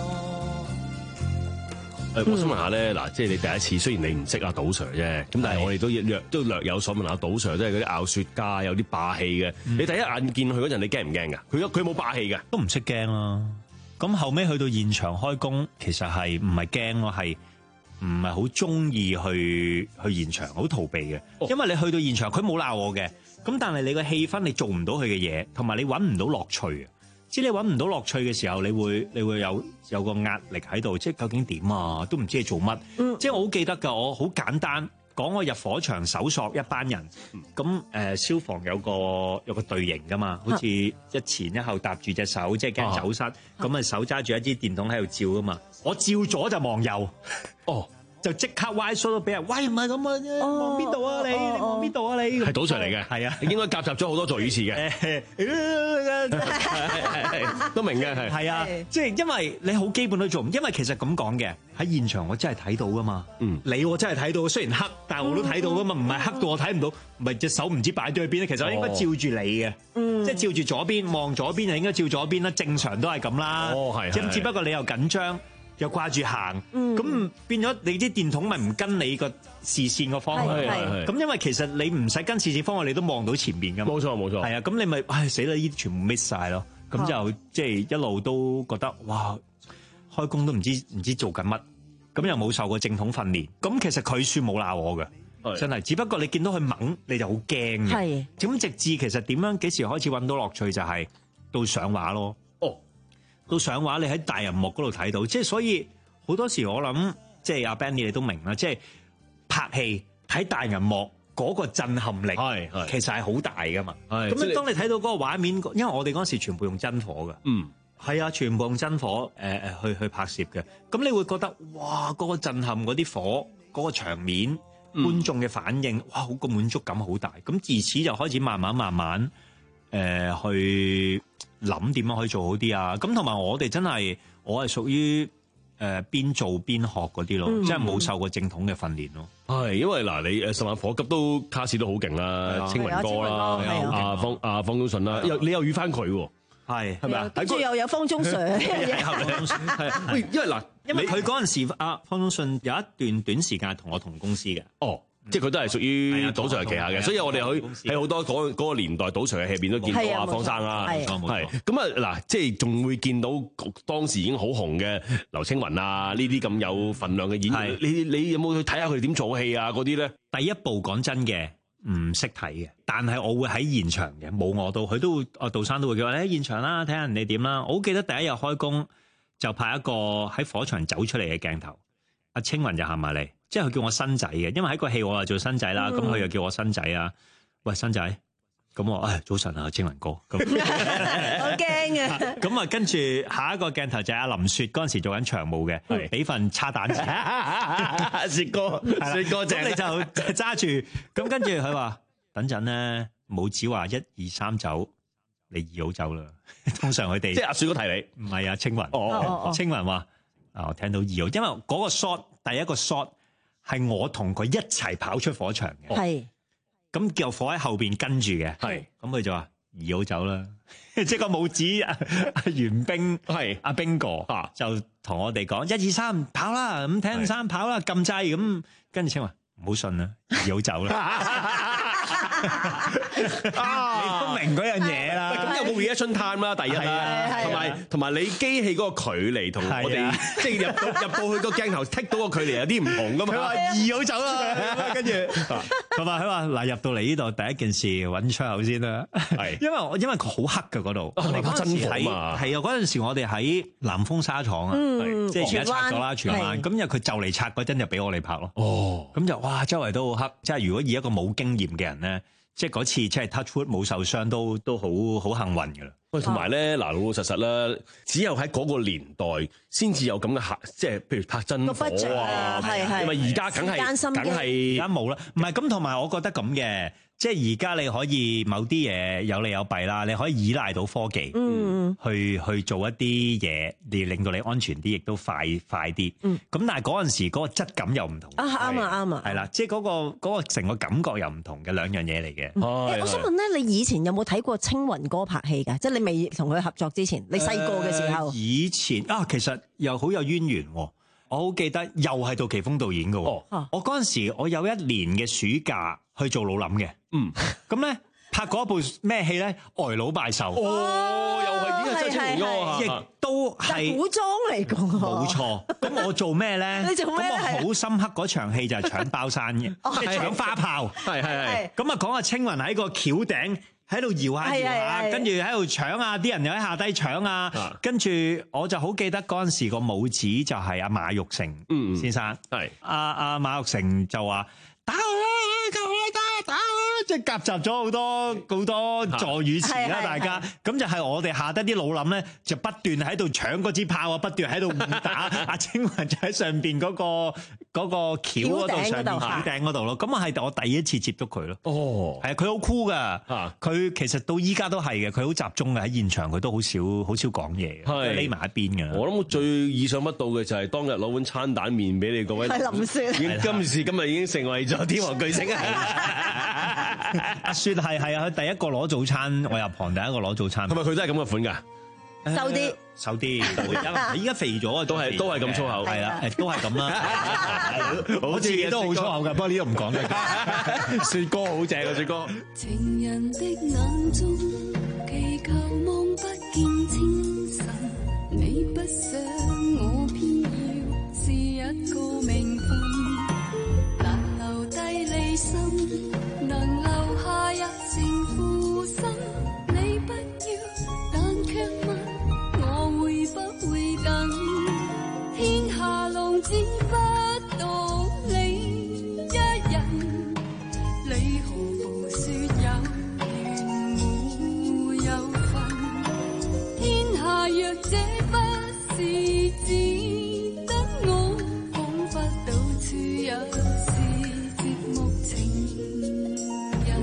我想問下咧，嗱，即係你第一次，雖然你唔識阿賭 Sir 啫，咁但係我哋都略有所聞。阿賭 Sir 都係嗰啲拗雪家，有啲霸氣嘅。你第一眼見佢嗰陣，你驚唔驚㗎？佢冇霸氣嘅， 都唔識驚啦。咁後尾去到現場開工，其實係唔係驚咯，係唔係好中意去現場，好逃避嘅。因為你去到現場，佢冇鬧我嘅，咁但係你個氣氛你做唔到佢嘅嘢，同埋你揾唔到樂趣。知你揾唔到樂趣嘅時候，你會有個壓力喺度，即係究竟點啊？都唔知你做乜。即係我好記得㗎，我好簡單講，我入火場搜索一班人，咁消防有個隊形㗎嘛，好似一前一後搭住隻手，即係驚走失，咁手揸住一支電筒喺度照㗎嘛。我照左就望右，就即刻歪梳都俾人，喂，唔係咁啊！望邊度啊你？你望邊度啊你？ 係賭 Sir 嚟嘅，係啊，應該夾雜咗好多助語詞嘅，都明嘅係啊，即係因為你好基本都做唔，因為其實咁講嘅喺現場我真係睇到噶嘛，你我真係睇到，雖然黑，但係我都睇到噶嘛，唔係黑到我睇唔到，咪隻手唔知擺咗去邊咧。其實我應該照住你嘅，即係照住左邊望左邊就應該照左邊啦，正常都係咁啦。即係只不過你又緊張。又掛住行，咁變咗你啲電筒咪唔跟你個視線個方向，咁因為其實你唔使跟視線方向，你都望到前面㗎嘛。 冇錯冇錯， 係啊，咁你咪死啦！呢啲全部 miss 晒咯，咁就即係一路都覺得哇，開工都唔知做緊乜，咁又冇受過正統訓練，咁其實佢算冇鬧我嘅，真係，只不過你見到佢猛，你就好驚嘅。咁直至其實點樣幾時開始揾到樂趣就係到上畫咯。 到上畫，你喺大銀幕嗰度睇到，即係所以好多時我諗，即係阿 Benny 你都明啦，即係拍戲睇大銀幕嗰個震撼力係其實係好大噶嘛。咁樣當你睇到嗰個畫面，因為我哋嗰時全部用真火噶，係啊，全部用真火去拍攝嘅，咁你會覺得哇，嗰個震撼嗰啲火嗰個場面，觀眾嘅反應，哇，好個滿足感好大。咁自此就開始慢慢去諗點樣可以做好啲啊。咁同埋我哋真係我係屬於邊做邊學嗰啲咯，即係冇受過正統嘅訓練咯。 係因為嗱，你十萬火急都卡士都好勁啦，青雲哥啦，阿方中信啦，你又遇翻佢喎。係咪啊？ 跟住又有方中信， 係喂，因為嗱， 因為佢嗰陣時，阿方中信有一段短時間同我同公司嘅。哦， 即係佢都係屬於賭 Sir 旗下嘅，所以我哋喺好多嗰個年代賭 Sir 嘅戲入邊都見到阿方生啦。係咁啊嗱，即係仲會見到當時已經好紅嘅劉青雲啊，呢啲咁有份量嘅演員。你有冇去睇下佢哋點做戲啊？嗰啲咧， 第一部講真嘅。唔識睇嘅，但係我會喺現場嘅，冇我到，佢都會，阿杜生都會叫我喺現場啦，睇下人哋點啦。我好記得第一日開工就拍一個喺火場走出嚟嘅鏡頭，阿青雲就行埋嚟，即係佢叫我新仔嘅，因為喺個戲我就做新仔啦，咁佢又叫我新仔啊，喂新仔，咁我早晨啊，青雲哥，咁好驚啊！ 咁啊，跟住下一個鏡頭就係阿林雪嗰陣時做緊場務嘅，俾份叉蛋錢，雪哥正，你就揸住，咁跟住佢話等陣咧，冇指話1、2、3走，你2號走啦。通常佢哋即係阿雪哥提你， 唔係啊，青雲，青雲話我聽到2號，因為嗰個 shot 第一個 shot 係我同佢一齊跑出火場嘅，係。咁救火喺後邊跟住嘅，係咁佢就話2號走啦，即係個武指阿袁冰係阿冰哥就同我哋講1、2、3跑啦，咁睇3跑啦，撳掣咁，跟住青話唔好信啦，2號走啦。你都明嗰樣嘢啦。 咁有冇 reaction time 啦？第一啦，同埋你機器嗰個距離同我哋即係入到去個鏡頭剔到個距離有啲唔同噶嘛。 佢話2號走啦，跟住佢話嗱入到嚟呢度第一件事揾出口先啦。係因為佢好黑㗎嗰度。你嗰陣時係啊，嗰陣時我哋喺南豐紗廠啊，即係而家拆咗啦，荃灣。咁因為佢就嚟拆嗰陣就俾我哋拍咯。哦，咁就哇周圍都好黑，即係如果以一個冇經驗嘅人咧。即係嗰次，即係 touch wood 冇受傷，都好幸運㗎啦。 喂，同埋咧，嗱老老實實啦，只有喺嗰個年代先至有咁嘅客，即係譬如拍真火啊，因為而家梗係而家冇啦。唔係咁，同埋我覺得咁嘅，即係而家你可以某啲嘢有利有弊啦，你可以依賴到科技，去做一啲嘢，令到你安全啲，亦都快啲。咁但係嗰陣時嗰個質感又唔同。 啱啊， 係啦，即係嗰個成個感覺又唔同嘅兩樣嘢嚟嘅。 我想問咧，你以前有冇睇過青雲哥拍戲㗎？即係你未同佢合作之前，你細個嘅時候。 以前其實又好有淵源。我好記得，又係杜琪峰導演嘅。我嗰陣時，我有1年嘅暑假去做老林嘅。咁咧拍過一部咩戲咧？呆佬拜壽。 又係演周青龍哥， 亦都係古裝嚟㗎。 冇錯。咁我做咩咧？ 你做咩？ 咁我好深刻嗰場戲就係搶包山嘅，即係搶花炮。係。咁啊講阿青雲喺個橋頂喺度搖下，跟住喺度搶啊！啲人又喺下低搶啊！跟住我就好記得嗰陣時個武指就係阿馬玉成先生。係阿馬玉成就話打佢啦，打！即係夾雜咗好多助語詞啦，大家咁就係我哋下低啲老諗咧，就不斷喺度搶嗰支炮啊，不斷喺度互打。阿青雲就喺上邊嗰個橋嗰度，上邊橋頂嗰度咯。咁啊係我第一次接觸佢咯。哦，係啊，佢好酷噶。佢其實到依家都係嘅，佢好集中嘅喺現場，佢都好少講嘢嘅，匿埋一邊嘅。 我諗最意想不到嘅就係當日攞碗餐蛋麵俾你各位。 係林雪。 今日已經成為咗天王巨星阿雪係佢第一個攞早餐，我入行第一個攞早餐。 係咪佢都係咁嘅款㗎？ 瘦啲， 依家肥咗啊！都係咁粗口， 係啦，都係咁啦。我自己都好粗口㗎，不過呢個唔講嘅。雪哥好正啊，雪哥。 情人的眼中，祈求望不見清晨，你不想我偏要是一個名分，難留低離心，能留下一成負心，你不要，但卻問我會不這不是只得我，彷彿到處也是節目情人。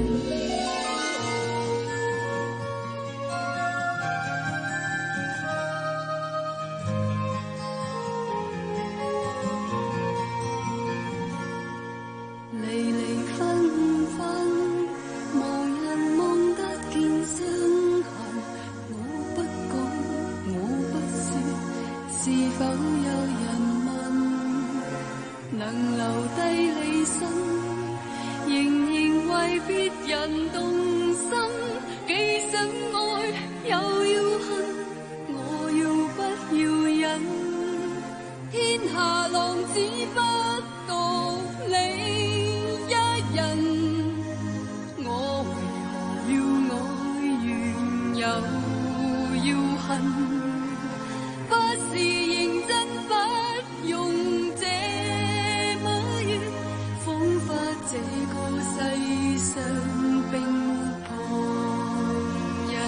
離離分分，無人望得見傷痕。我不講，我不說，是否有人問？能留低你身，仍然為別人動心。既想愛又要恨，我要不要忍？天下浪只不獨你一人，我為何要愛完又要恨？不是認真，不用這麼遠，彷彿這個世上並沒旁人。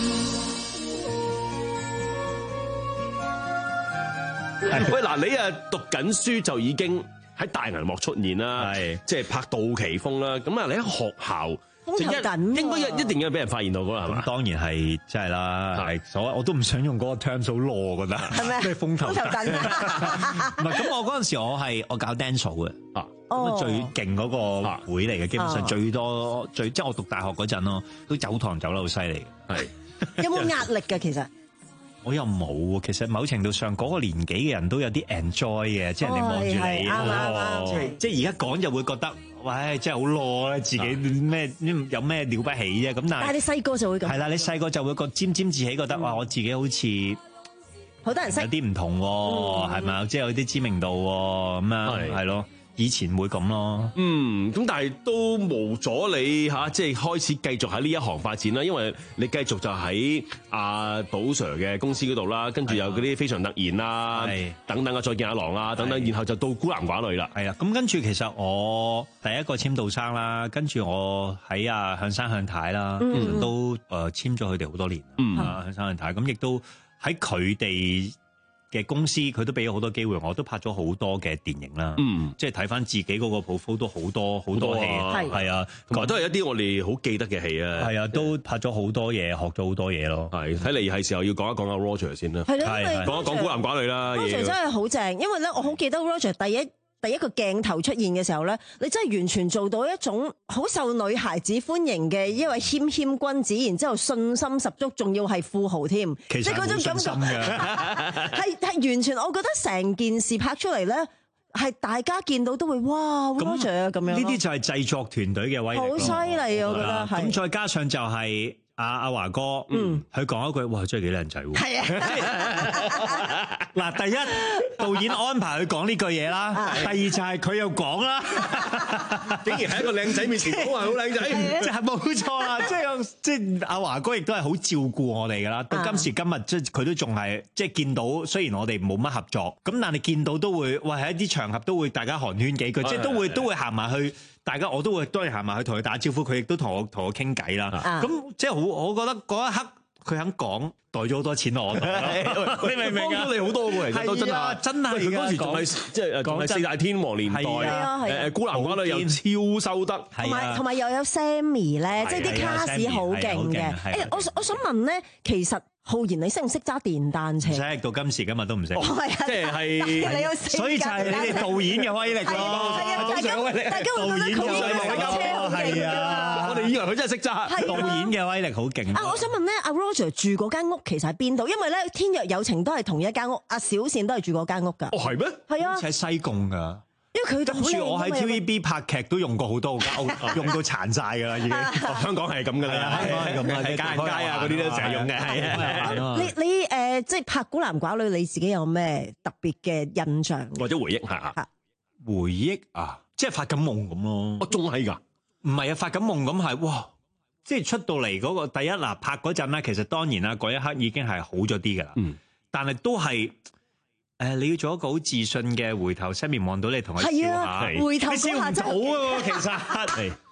喂，嗱，你啊讀緊書就已經喺大銀幕出現啦，即係拍杜琪峰啦。咁啊，你喺學校風頭緊應該一定要俾人發現到㗎啦，係嘛？ 咁當然係真係啦，係所謂我都唔想用嗰個 term 好攞，我覺得係咪咩風頭風頭緊？ 緊唔係咁，我嗰陣時我搞 dance 嘅啊，咁最勁嗰個會嚟嘅，基本上最多即係我讀大學嗰陣咯，都走堂走得好犀利嘅。係有冇壓力㗎？其實我又冇喎，其實某程度上嗰個年紀嘅人都有啲 enjoy 嘅，即係人哋望住你，即係而家講就會覺得，喂，真係好攞啦，自己咩有咩了不起啫？咁但係你細個就會咁係啦，你細個就會沾沾自喜，覺得哇，我自己好似好多人識有啲唔同喎，係咪？即係有啲知名度喎，咁樣係咯。以前會咁咯， 咁但係都無阻你嚇，即係開始繼續喺呢一行發展啦。因為你繼續就喺阿杜 Sir 嘅公司嗰度啦，跟住有嗰啲非常突然啦，等等啊，再見阿郎啦，等等，然後就到孤男寡女啦。 係啦，咁跟住其實我第一個簽杜生啦，跟住我喺向生向太啦，其實都簽咗佢哋好多年。向生向太咁亦都喺佢哋嘅公司，佢都俾咗好多機會，我都拍咗好多嘅電影啦。即係睇翻自己嗰個 portfolio 都好多戲，係啊，同埋都係一啲我哋好記得嘅戲啊。 係啊，都拍咗好多嘢，學咗好多嘢咯。 係睇嚟係時候要講一講阿 Roger 先啦。 係咯， 講一講孤男寡女啦。 Roger 真係好正，因為咧我好記得 Roger 第一個鏡頭出現嘅時候咧，你真係完全做到一種好受女孩子歡迎嘅一位謙君子，然之後信心十足，仲要係富豪添， 其實係冇信心嘅， 係完全，我覺得成件事拍出嚟咧，係大家見到都會哇 Roger 咁樣。呢啲就係製作團隊嘅威力， 好犀利啊！我覺得係。 咁再加上就係阿華哥，佢講一句，哇，真係幾靚仔喎！係啊，嗱，第一導演安排佢講呢句嘢啦，第二就係佢又講啦， 竟然喺一個靚仔面前講話好靚仔， 就係冇錯啦，即係阿華哥亦都係好照顧我哋噶啦，到今時今日即係佢都仲係即係見到，雖然我哋冇乜合作，咁但係見到都會，喂，喺一啲場合都會大家寒暄幾句，即係都會行埋去。大家我都會當然行埋去同佢打招呼，佢亦都同我傾偈啦。咁即係好，我覺得嗰一刻佢肯講，袋咗好多錢落我度。你明唔明啊？ 幫咗你好多喎，其實都真係真係佢嗰時仲係即係仲係四大天王年代，孤男寡女又超收得， 同埋又有 Sammy 咧，即係啲卡士好勁嘅。我想問咧，其實浩然你識唔識揸電單車？ 唔識，到今時今日都唔識。 即係所以就係你哋導演嘅威力咯。 大家會覺得佢應該揸車好勁㗎。 我哋以為佢真係識揸。 導演嘅威力好勁。 我想問咧，阿 Roger 住嗰間屋其實喺邊度？因為咧，天若有情都係同一間屋，阿小倩都係住嗰間屋㗎。 哦，係咩？ 係啊， 喺西貢㗎。 因為佢跟住我喺 TVB 拍劇都用過好多間屋，用到殘晒㗎啦已經。 香港係咁㗎啦， 香港係咁啦， 喺街啊嗰啲都成日用嘅。係啊。 你即係拍孤男寡女，你自己有咩特別嘅印象或者回憶下？ 回憶啊，即係發緊夢咁咯。 我仲係㗎。 唔係啊，發緊夢咁係哇！即係出到嚟嗰個第一嗱拍嗰陣咧，其實當然啦，嗰一刻已經係好咗啲㗎啦。但係都係。你要做一個好自信嘅回頭，側面望到你同佢笑下， 回頭笑唔到啊！其實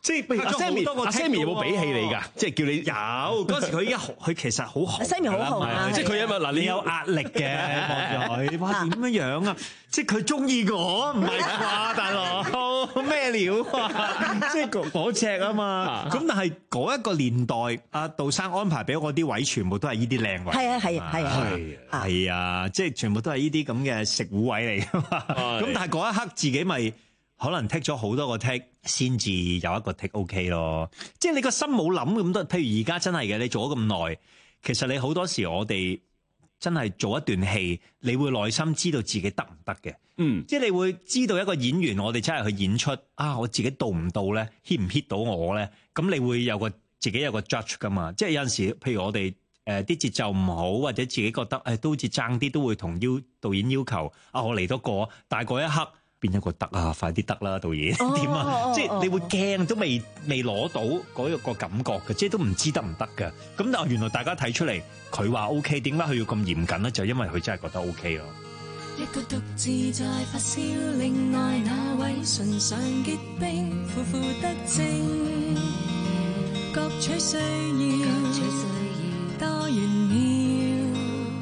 即係阿 Sammy 有冇俾氣你㗎？即係叫你有嗰時佢其實好紅 ，Sammy 好紅啊！ 即係佢因為嗱， 你有壓力嘅望住佢，哇點樣啊？即係佢中意我，唔係啩，大佬咩料啊？即係嗰隻啊嘛。咁但係嗰一個年代，阿杜生安排俾我啲位，全部都係呢啲靚位。係啊，即係全部都係呢啲咁嘅食糊位嚟㗎嘛。咁但係嗰一刻自己咪可能剔咗好多個剔，先至有一個剔 OK 咯。即係你個心冇諗咁多。譬如而家真係嘅，你做咗咁耐，其實你好多時我哋真係做一段戲，你會內心知道自己得唔得嘅。即係你會知道一個演員，我哋真係去演出啊，我自己到唔到咧 ，hit 唔 hit 到我咧？咁你會有個自己有個 judge 噶嘛？即係有陣時，譬如我哋啲節奏唔好，或者自己覺得都好似爭啲，都會同導演要求啊，我嚟多個，但係嗰一刻。邊一個得啊？快啲得啦，導演點啊？即係你會驚，都未攞到嗰個感覺嘅，即係都唔知得唔得嘅。咁但係原來大家睇出嚟，佢話 OK， 點解佢要咁嚴謹咧？就因為佢真係覺得 OK 咯。 一個獨自在發燒，另外那位唇上結冰，苦苦得正，各取需要，多玄妙。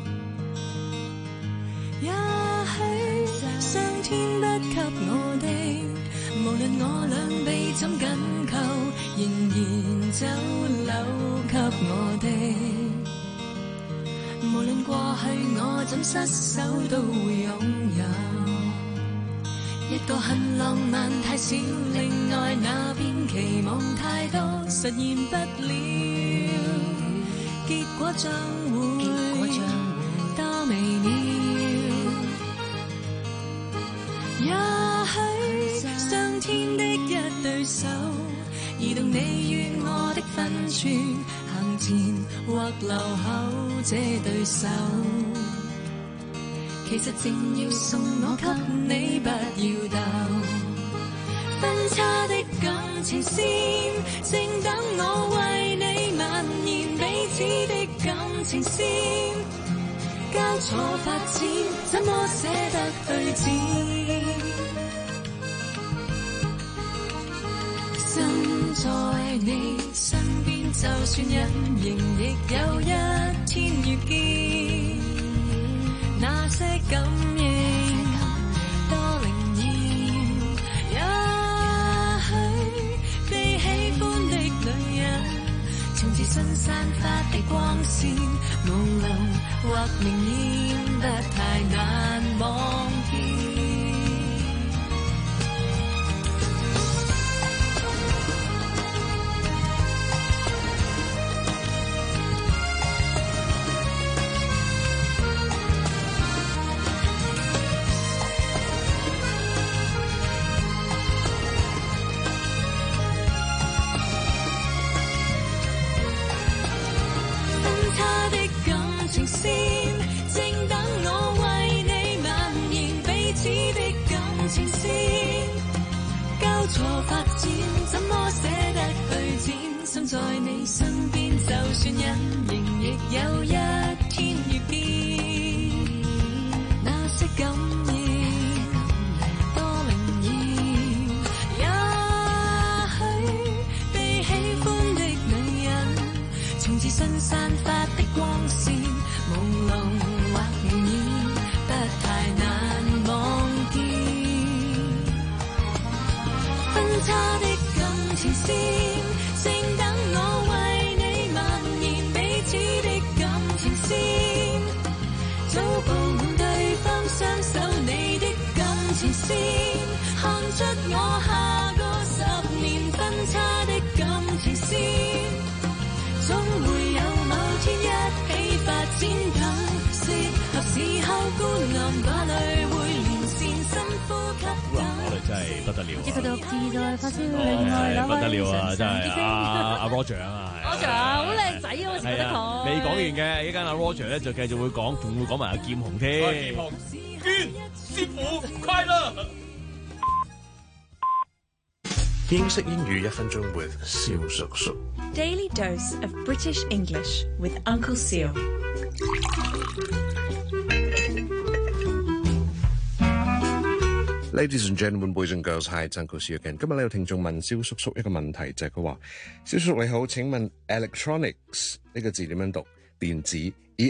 也許上天不給我的，無論我兩臂怎緊扣，仍然走漏給我的。無論過去我怎失手，都會擁有一個很浪漫太少，另外那邊期望太多，實現不了，結果將會多微妙。也許上天的一對手，移動你與我的分寸，行前或留後這對手，其實正要送我給你，不要鬥。分叉的感情線，正等我為你蔓延，彼此的感情線，交錯發展，怎麼捨得對戰？身在你身邊，就算隱形，亦有一天遇見。那些感應多靈驗，也許被喜歡的女人，從自身散發的光線，朦朧或明豔，不太難望見。正等我為你蔓延，彼此的感情線，交錯發展，怎麼捨得去展？心在你身邊，就算隱形，亦有一天遇見。那些感應多靈驗，也許被喜歡的女人，從自身散發的光線，朦朧或明豔，不太難望見。分叉的感情線，正等我為你蔓延，彼此的感情線，早布滿對方雙手，你的感情線，看出我下個10年。分叉的感情線，總會有某天一起發展，感說合時候孤男寡女會連線，深呼吸。 我哋真係不得了， 一個獨自在發燒，另外兩位不得了啊！真係阿 Roger 啊 ，Roger 好靚仔啊！我覺得佢未講完嘅，一間阿 Roger 咧就繼續會講，仲會講埋阿劍雄添。 劍雄，娟師傅快樂。 英式英語1分鐘 with 蕭叔叔。 Daily dose of British English with Uncle Seal。 Ladies and gentlemen, boys and girls, hi， 曾故事again。今日呢有聽眾問蕭叔叔一個問題，就係佢話：蕭叔你好，請問 electronics 呢個字點樣讀？電子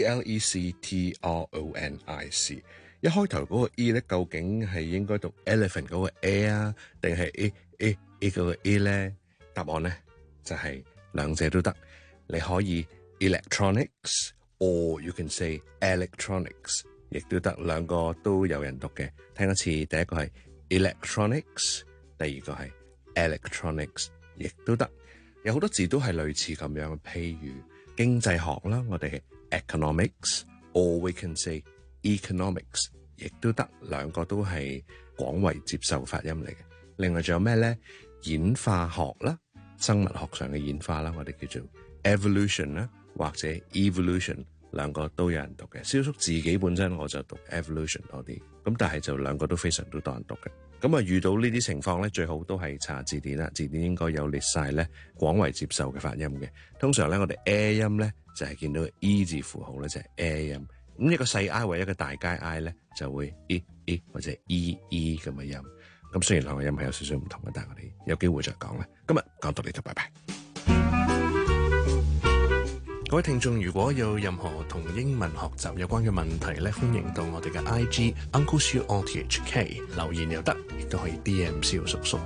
electronic。一開頭嗰個 e 咧，究竟係應該讀 elephant 嗰個 a 啊，定係 a 嗰個 a 咧？答案咧就係兩者都得。你可以 electronics，or you can say electronics。亦都得，兩個都有人讀嘅。聽一次，第一個係 electronics， 第二個係 electronics， 亦都得。有好多字都係類似咁樣，譬如經濟學啦，我哋係 economics，or we can say economics， 亦都得，兩個都係廣為接受發音嚟嘅。另外仲有咩咧？演化學啦，生物學上嘅演化啦，我哋叫做 evolution 啦，或者 evolution。兩個都有人讀嘅，蕭叔自己本身我就讀 evolution 多啲，咁但係就兩個都非常都多人讀嘅。咁啊遇到呢啲情況咧，最好都係查字典啦，字典應該有列晒咧廣為接受嘅發音嘅。通常咧我哋 a 音咧就係見到 e 字符號咧就係 a 音，咁一個細 i 或者一個大階 i 咧就會 e 或者 e 咁嘅音。咁雖然兩個音係有少少唔同嘅，但係我哋有機會再講啦。今日講到呢度，拜拜。各位聽眾，如果有任何同英文學習有關嘅問題咧，歡迎到我哋嘅 IG Uncle Siu RTHK 留言又得，亦都可以 DM 蕭叔叔。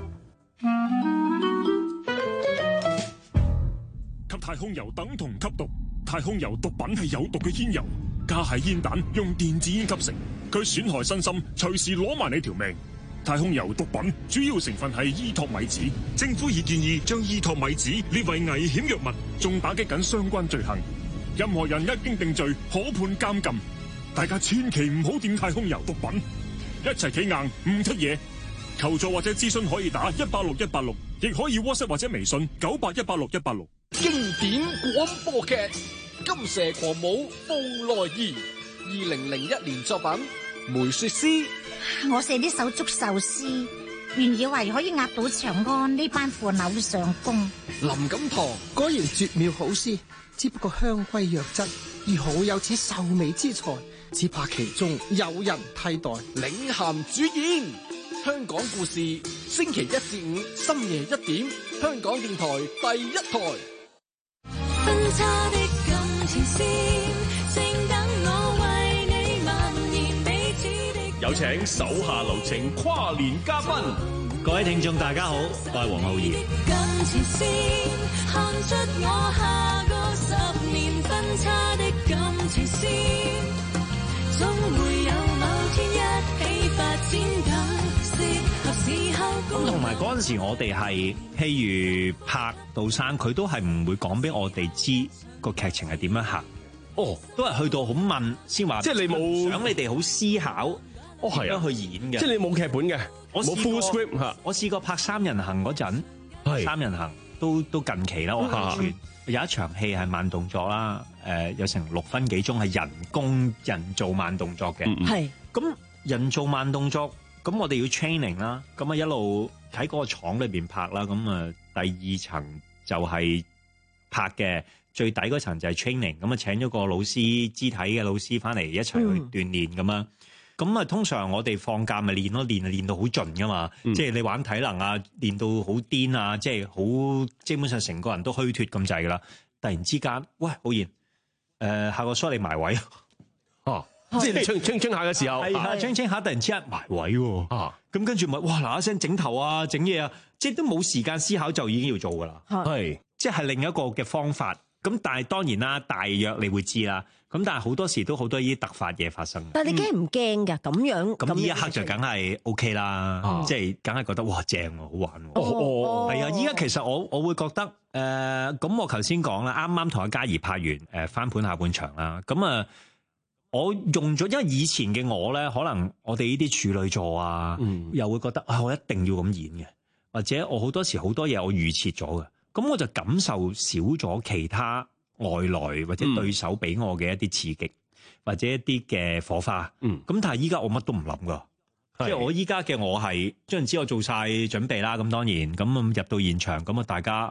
吸太空油等同吸毒，太空油毒品係有毒嘅煙油，加喺煙彈用電子煙吸食，佢損害身心，隨時攞埋你條命。太空油毒品主要成分係依托米酯，政府已建議將依托米酯列為危險藥物，仲打擊緊相關罪行。任何人一經定罪，可判監禁。大家千祈唔好掂太空油毒品，一齊企硬唔出嘢。求助或者諮詢可以打186，亦可以 WhatsApp 或者微信98186186。 經典廣播劇《金蛇狂舞鳳來儀》，2001年作品，梅雪詩。 我寫呢首祝壽詩，原以為可以壓倒長安呢班父柳上宮。 林錦堂果然絕妙好詩，只不過香歸弱質，而好有此秀美之才，只怕其中有人替代。領銜主演，香港故事，星期1至5深夜1點，香港電台第1台。 分叉的感情線，正等我為你蔓延彼此的。 有請手下留情跨年嘉賓， 各位聽眾大家好，我係黃浩然。 感情線，看出我下個10年分叉的感情線，總會有某天一起發展，等適合時候。 咁同埋嗰陣時我哋係譬如拍杜生，佢都係唔會講俾我哋知個劇情係點樣行。哦，都係去到好問先話， 即係你冇想你哋好思考。 哦，係啊， 點樣去演嘅？ 即係你冇劇本嘅，冇 full script 嚇。 我試過拍三人行嗰陣，三人行都近期啦。我客串有一場戲係慢動作啦，有成6分幾鐘係人造慢動作嘅。 係咁人造慢動作，咁我哋要 training 啦。咁啊一路喺嗰個廠裏邊拍啦。咁啊第2層就係拍嘅，最底嗰層就係 training。咁啊請咗個老師肢體嘅老師翻嚟一齊去鍛鍊咁啊。咁啊，通常我哋放假咪練咯，練到好盡噶嘛，即係你玩體能啊，練到好癲啊，即係好基本上成個人都虛脫咁滯噶啦。突然之間，喂，浩然，下個 shot 你埋位， 即係你清下嘅時候， 係啊，清下突然之間埋位喎，咁跟住咪哇嗱一聲整頭啊，整嘢啊，即係都冇時間思考就已經要做噶啦，係，即係另一個嘅方法。咁但係當然啦，大約你會知啦。咁但係好多時都好多呢啲突發嘢發生。 但係你驚唔驚㗎？咁樣咁呢一刻就梗係 OK 啦，即係梗係覺得哇正喎，好玩喎。係啊，依家其實我會覺得咁我頭先講啦，啱啱同阿嘉怡拍完翻盤下半場啦。咁啊，我用咗因為以前嘅我咧，可能我哋呢啲處女座啊，又會覺得我一定要咁演嘅，或者我好多時好多嘢我預設咗嘅。咁我就感受少咗其他外來或者對手俾我嘅一啲刺激，或者一啲嘅火花。咁但係依家我乜都唔諗噶，即係我依家嘅我係，總之我做晒準備啦。咁當然咁入到現場，咁啊大家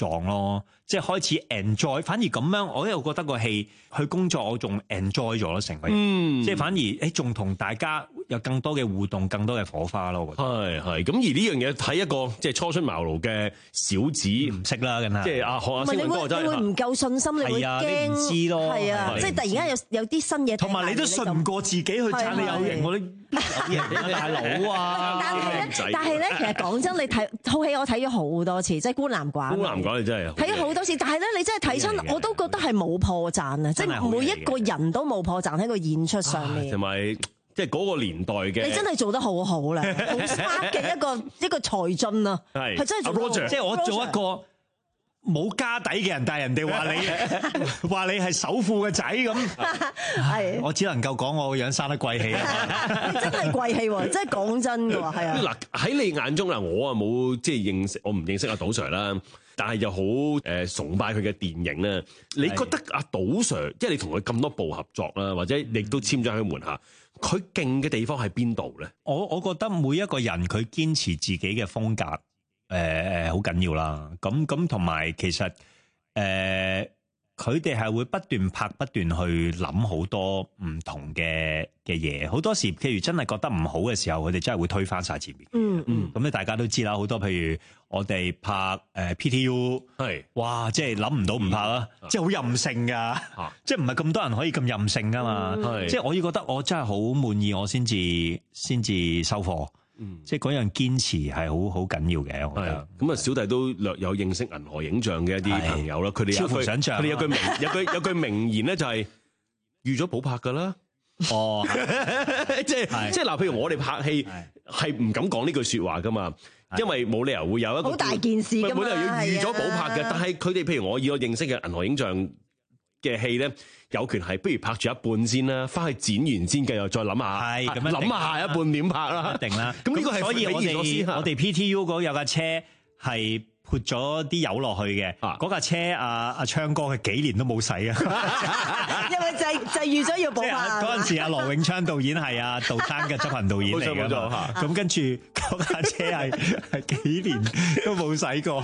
狀咯，即係開始 enjoy。反而咁樣，我又覺得個戲去工作，我仲 enjoy 咗咯，成個人。即係反而仲同大家有更多嘅互動，更多嘅火花咯。我覺得係咁，而呢樣嘢睇一個即係初出茅廬嘅小子唔識啦，梗係即係學阿星哥真係你會唔夠信心，你會驚， 你唔知咯， 係啊，即係突然間有啲新嘢， 同埋你都信唔過自己去撐你有型，我啲有型大佬啊！ 但係咧，其實講真，你睇套戲我睇咗好多次，即係孤男寡女。 孤男寡女真係睇咗好多次，但係咧，你真係睇親，我都覺得係冇破綻啊！即係每一個人都冇破綻喺個演出上面， 同埋即係嗰個年代嘅。 你真係做得好好啦，好 smart 嘅一個才俊啊！係真係做得好， 即係我做一個冇家底嘅人，但係人哋話你係首富嘅仔咁，係我只能夠講我個樣生得貴氣啊！ 真係貴氣喎，真係講真㗎喎，係啊！ 嗱喺你眼中啦，我啊冇即係認識，我唔認識阿賭 Sir 啦，但係又好崇拜佢嘅電影啦。你覺得阿賭 Sir 即係你同佢咁多部合作啦，或者你都簽咗喺門下，佢勁嘅地方喺邊度咧？ 我覺得每一個人佢堅持自己嘅風格。好緊要啦，咁同埋其實佢哋係會不斷拍，不斷去諗好多唔同嘅嘢。好多時譬如真係覺得唔好嘅時候，佢哋真係會推翻晒前面。咁你大家都知啦，好多譬如我哋拍PTU 係，哇，即係諗唔到唔拍啦，即係好任性噶，即係唔係咁多人可以咁任性噶嘛。即係我要覺得我真係好滿意，我先至收貨。即係嗰樣堅持係好緊要嘅，我覺得。 咁啊，小弟都略有認識銀河影像嘅一啲朋友啦，佢哋超乎想象， 佢哋有句名言咧，就係預咗補拍噶啦。 哦， 即係嗱，譬如我哋拍戲係唔敢講呢句說話噶嘛，因為冇理由會有一個好大件事㗎嘛， 冇理由要預咗補拍嘅。但係佢哋譬如我認識嘅銀河影像嘅戲咧，有權係不如拍住一半先啦，翻去剪完先，繼續再諗下，係咁樣諗下下一半點拍啦， 一定啦。 咁呢個係所以我哋 PTU 嗰有架車係潑咗啲油落去嘅，嗰架車阿昌哥佢幾年都冇洗啊， 因為就預咗要補拍。 嗰陣時阿羅永昌導演係阿杜生嘅執行導演嚟㗎嘛，咁跟住嗰架車係幾年都冇洗過。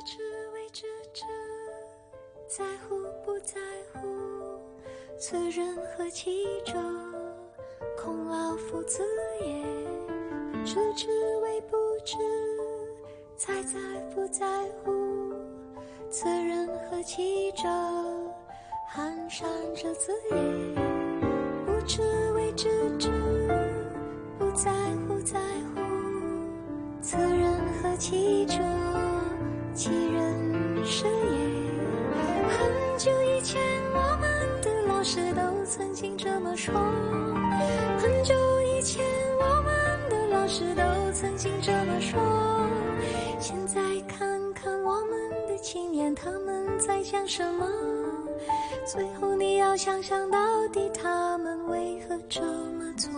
在乎不在乎，责任何其者，空劳夫子也。知之为不知，在不在乎，责任何其者，寒山者子也。不知为知之，不在乎在乎，责任何其者，其人是也。很久以前，我们的老师都曾经这么说。很久以前，我们的老师都曾经这么说。现在看看我们的青年，他们在讲什么？最后你要想想到底他们为何这么做。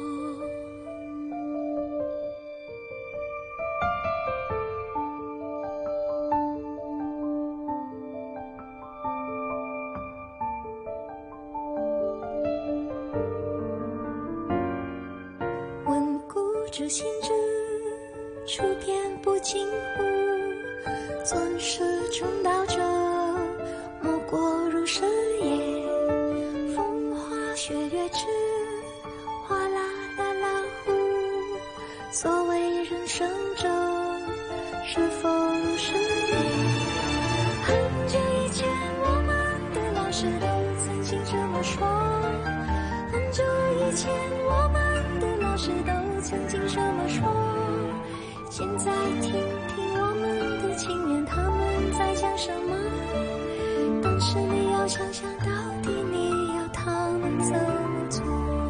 知心知，处变不惊乎。尊师重道者，莫过如是也。风花雪月之，哗啦啦啦呼。所谓人生者，是否如是也？很久以前，我们的老师都曾经这么说。很久以前，我们的老师都曾经这么说，现在听听我们的青年，他們在講什麼？但是你要想想到底你要他們怎麼做。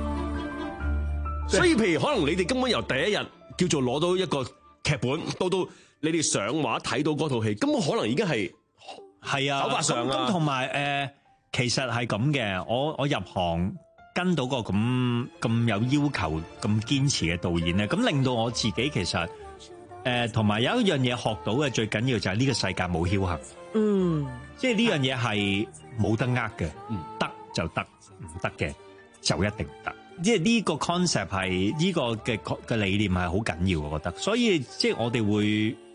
所以譬如可能你哋根本由第一日叫做攞到一個劇本，到你哋上畫睇到嗰套戲，根本可能已經係啊手法上啊。 咁同埋其實係咁嘅，我入行。跟到個咁有要求、咁堅持嘅導演咧，咁令到我自己其實同埋有一樣嘢學到嘅最緊要就係呢個世界冇僥倖，即係呢樣嘢係冇得呃嘅，得就得，唔得嘅就一定唔得。即係呢個 concept 係呢個嘅理念係好緊要，我覺得。所以即係我哋會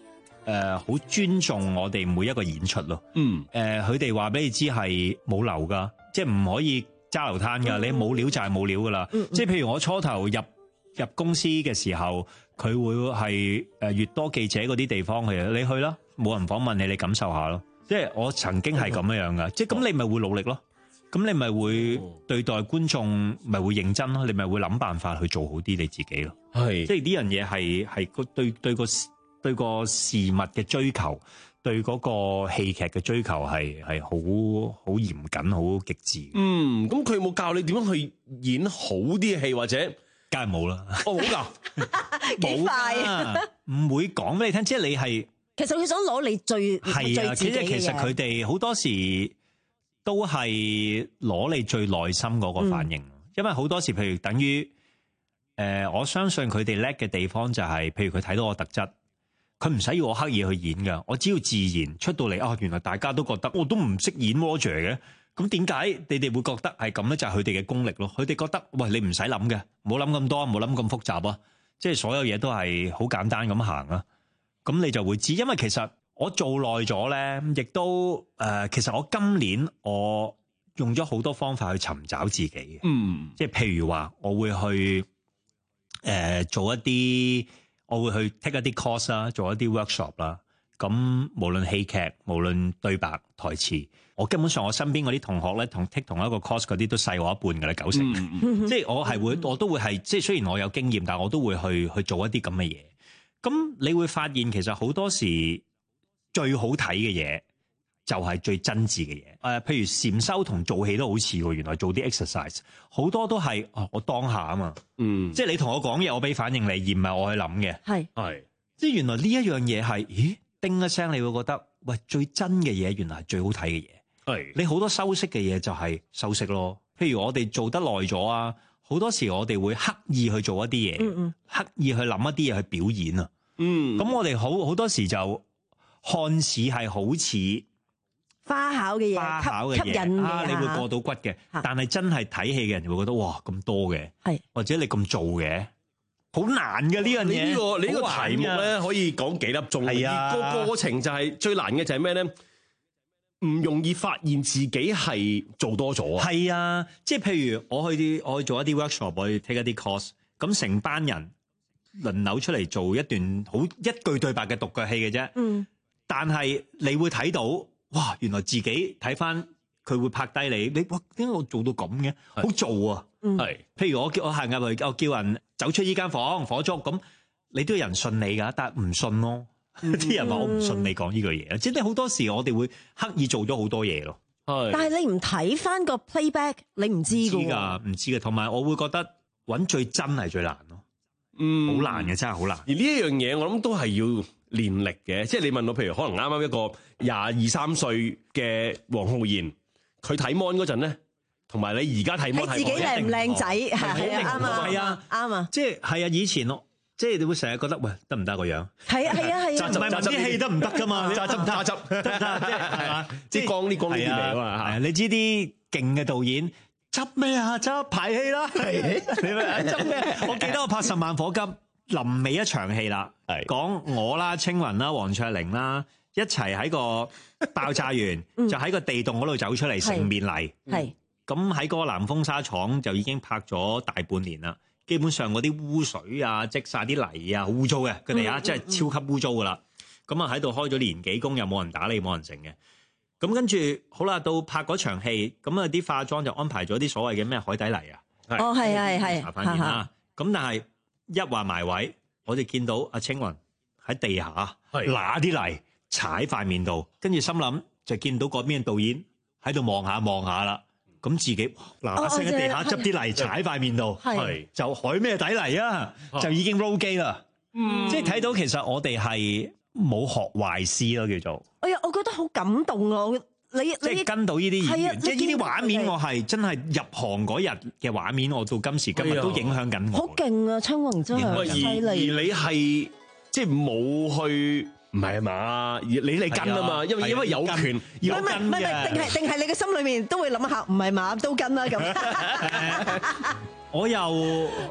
好尊重我哋每一個演出咯。佢哋話俾你知係冇流噶，即係唔可以揸流攤噶。你冇料就係冇料噶啦。即係譬如我初頭入公司嘅時候，佢會係越多記者嗰啲地方去，你去啦，冇人訪問你，你感受下咯。即係我曾經係咁樣噶，即係咁你咪會努力咯。咁你咪會對待觀眾咪會認真咯，你咪會諗辦法去做好啲你自己咯。係，即係呢樣嘢係對個事物嘅追求，對嗰個戲劇嘅追求係好嚴謹、好極致。 咁佢有冇教你點樣去演好啲嘅戲，或者梗係冇啦。 哦，冇㗎， 幾快啊！ 唔會講俾你聽，即係你係其實佢想攞你最係啊， 自己嘅嘢。 其實佢哋好多時都係攞你最內心嗰個反應，因為好多時譬如等於我相信佢哋叻嘅地方就係，譬如佢睇到我特質。佢唔使要我刻意去演㗎，我只要自然出到嚟。原來大家都覺得我都唔識演 Roger 嘅，咁點解你哋會覺得係咁咧？就係佢哋嘅功力咯。佢哋覺得，喂，你唔使諗嘅，唔好諗咁多，唔好諗咁複雜啊，即係所有嘢都係好簡單咁行啊。咁你就會知，因為其實我做耐咗咧，亦都其實我今年我用咗好多方法去尋找自己嘅，即係譬如話，我會去做一啲。我會去 take 一啲 course 啦，做一啲 workshop 啦。咁無論戲劇，無論對白、台詞，我基本上我身邊嗰啲同學咧，同 take 同一個 course 嗰啲都細我一半㗎啦，90%。即係我係會，我都會係，即係雖然我有經驗，但係我都會去做一啲咁嘅嘢。咁你會發現其實好多時最好睇嘅嘢就係最真摯嘅嘢。譬如禪修同做戲都好似喎，原來做啲 exercise 好多都係我當下啊嘛。即係你同我講嘢，我俾反應你，而唔係我去諗嘅。係，即係原來呢一樣嘢係，咦，叮一聲，你會覺得，喂，最真嘅嘢原來係最好睇嘅嘢。係，你好多修飾嘅嘢就係修飾咯。譬如我哋做得耐咗啊，好多時我哋會刻意去做一啲嘢，刻意去諗一啲嘢去表演啊。咁我哋好多時就看似係好似花巧嘅嘢，吸引嘅你會過到骨嘅。但係真係睇戲嘅人就會覺得，哇，咁多嘅，或者你咁做嘅，好難嘅呢樣嘢。 你呢個題目咧可以講幾粒鐘。係啊，個過程就係最難嘅就係咩咧？唔容易發現自己係做多咗啊。 係啊，即係譬如我去做一啲 workshop，我去 take 一啲 course，咁成班人輪流出嚟做一段好一句對白嘅獨腳戲嘅啫。但係你會睇到。哇！原來自己睇翻佢會拍低你，哇！點解我做到咁嘅？好做啊！譬如我行入去，我叫人走出依間房火燭，咁你都有人信你㗎，但係唔信咯。啲人話我唔信你講呢句嘢，即係好多時我哋會刻意做咗好多嘢咯。 但係你唔睇翻個 playback， 你唔知㗎。 唔知嘅，同埋我會覺得揾最真係最難咯。好難嘅，真係好難。 而呢一樣嘢，我諗都係要練力嘅。即係你問我，譬如可能啱啱一個22-23歲嘅黃浩然，佢睇 mon 嗰陣咧，同埋你而家睇 mon 係自己靚唔靚仔？係啊，啱啊， 係啊， 啱啊。 即係係啊，以前咯，即係你會成日覺得喂，得唔得個樣？ 係啊，係啊，係啊。 唔係啲戲得唔得㗎嘛？ 揸執得唔得？係嘛？即係光呢啲嚟啊嘛。 係啊，你知啲勁嘅導演。執咩啊？執排戲啦！你咪執咩？我記得我拍《10萬火急》臨尾一場戲啦，講我啦、青雲啦、黃卓玲啦，一齊喺個爆炸完，就喺個地洞嗰度走出嚟，成面泥。咁喺嗰個南豐紗廠就已經拍咗大半年啦，基本上嗰啲污水啊、積晒啲泥啊，好污糟嘅，佢哋啊真係超級污糟噶啦。咁啊喺度開咗年幾工，又冇人打理，冇人整嘅。咁跟住好啦，到拍嗰場戲，咁啊啲化妝就安排咗啲所謂嘅咩海底泥啊。 哦，係。 麻煩啲啦。咁但係一話埋位，我就見到阿青雲喺地下揦啲泥踩塊面度，跟住心諗就見到嗰邊導演喺度望下啦。咁自己嗱聲喺地下執啲泥踩塊面度，就海咩底泥啊，就已經 roll 機啦。即係睇到其實我哋係冇學壞師咯，叫做。 哎呀，我覺得好感動啊！你即係跟到呢啲演員，即係呢啲畫面，我係真係入行嗰日嘅畫面，我到今時今日都影響緊我。 好勁啊！青雲真係犀利。 而你係即係冇去，唔係啊嘛？你嚟跟啊嘛？因為有權要跟嘅。 定係你嘅心裏面都會諗下，唔係嘛都跟啦咁。 我又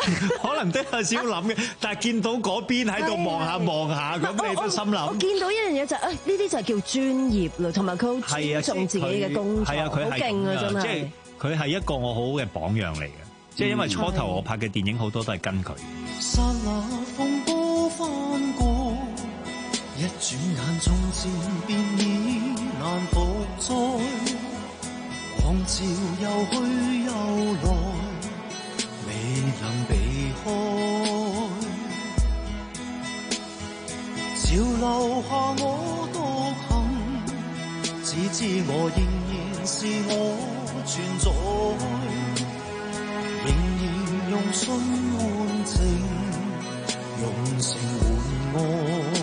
可能都有少少諗嘅，但係見到嗰邊喺度望下咁，你都心諗。 我見到一樣嘢就呢啲就係叫專業啦，同埋佢好尊重自己嘅工作，好勁啊！真係， 即係佢係一個我好嘅榜樣嚟嘅。即係因為初頭我拍嘅電影好多都係跟佢。 剎那風波翻過，一轉眼從前便已難復再，狂潮又去又來，未能避開。潮流下我獨行，只知我仍然是我存在。仍然用心換情，用情換愛。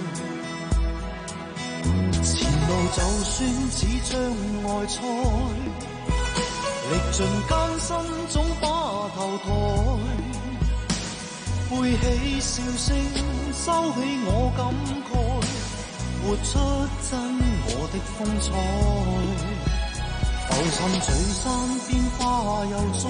前路就算似障礙賽，歷盡艱辛總把頭抬，背起笑聲，收起我感慨，活出真我的風采。浮沉聚散變化又再，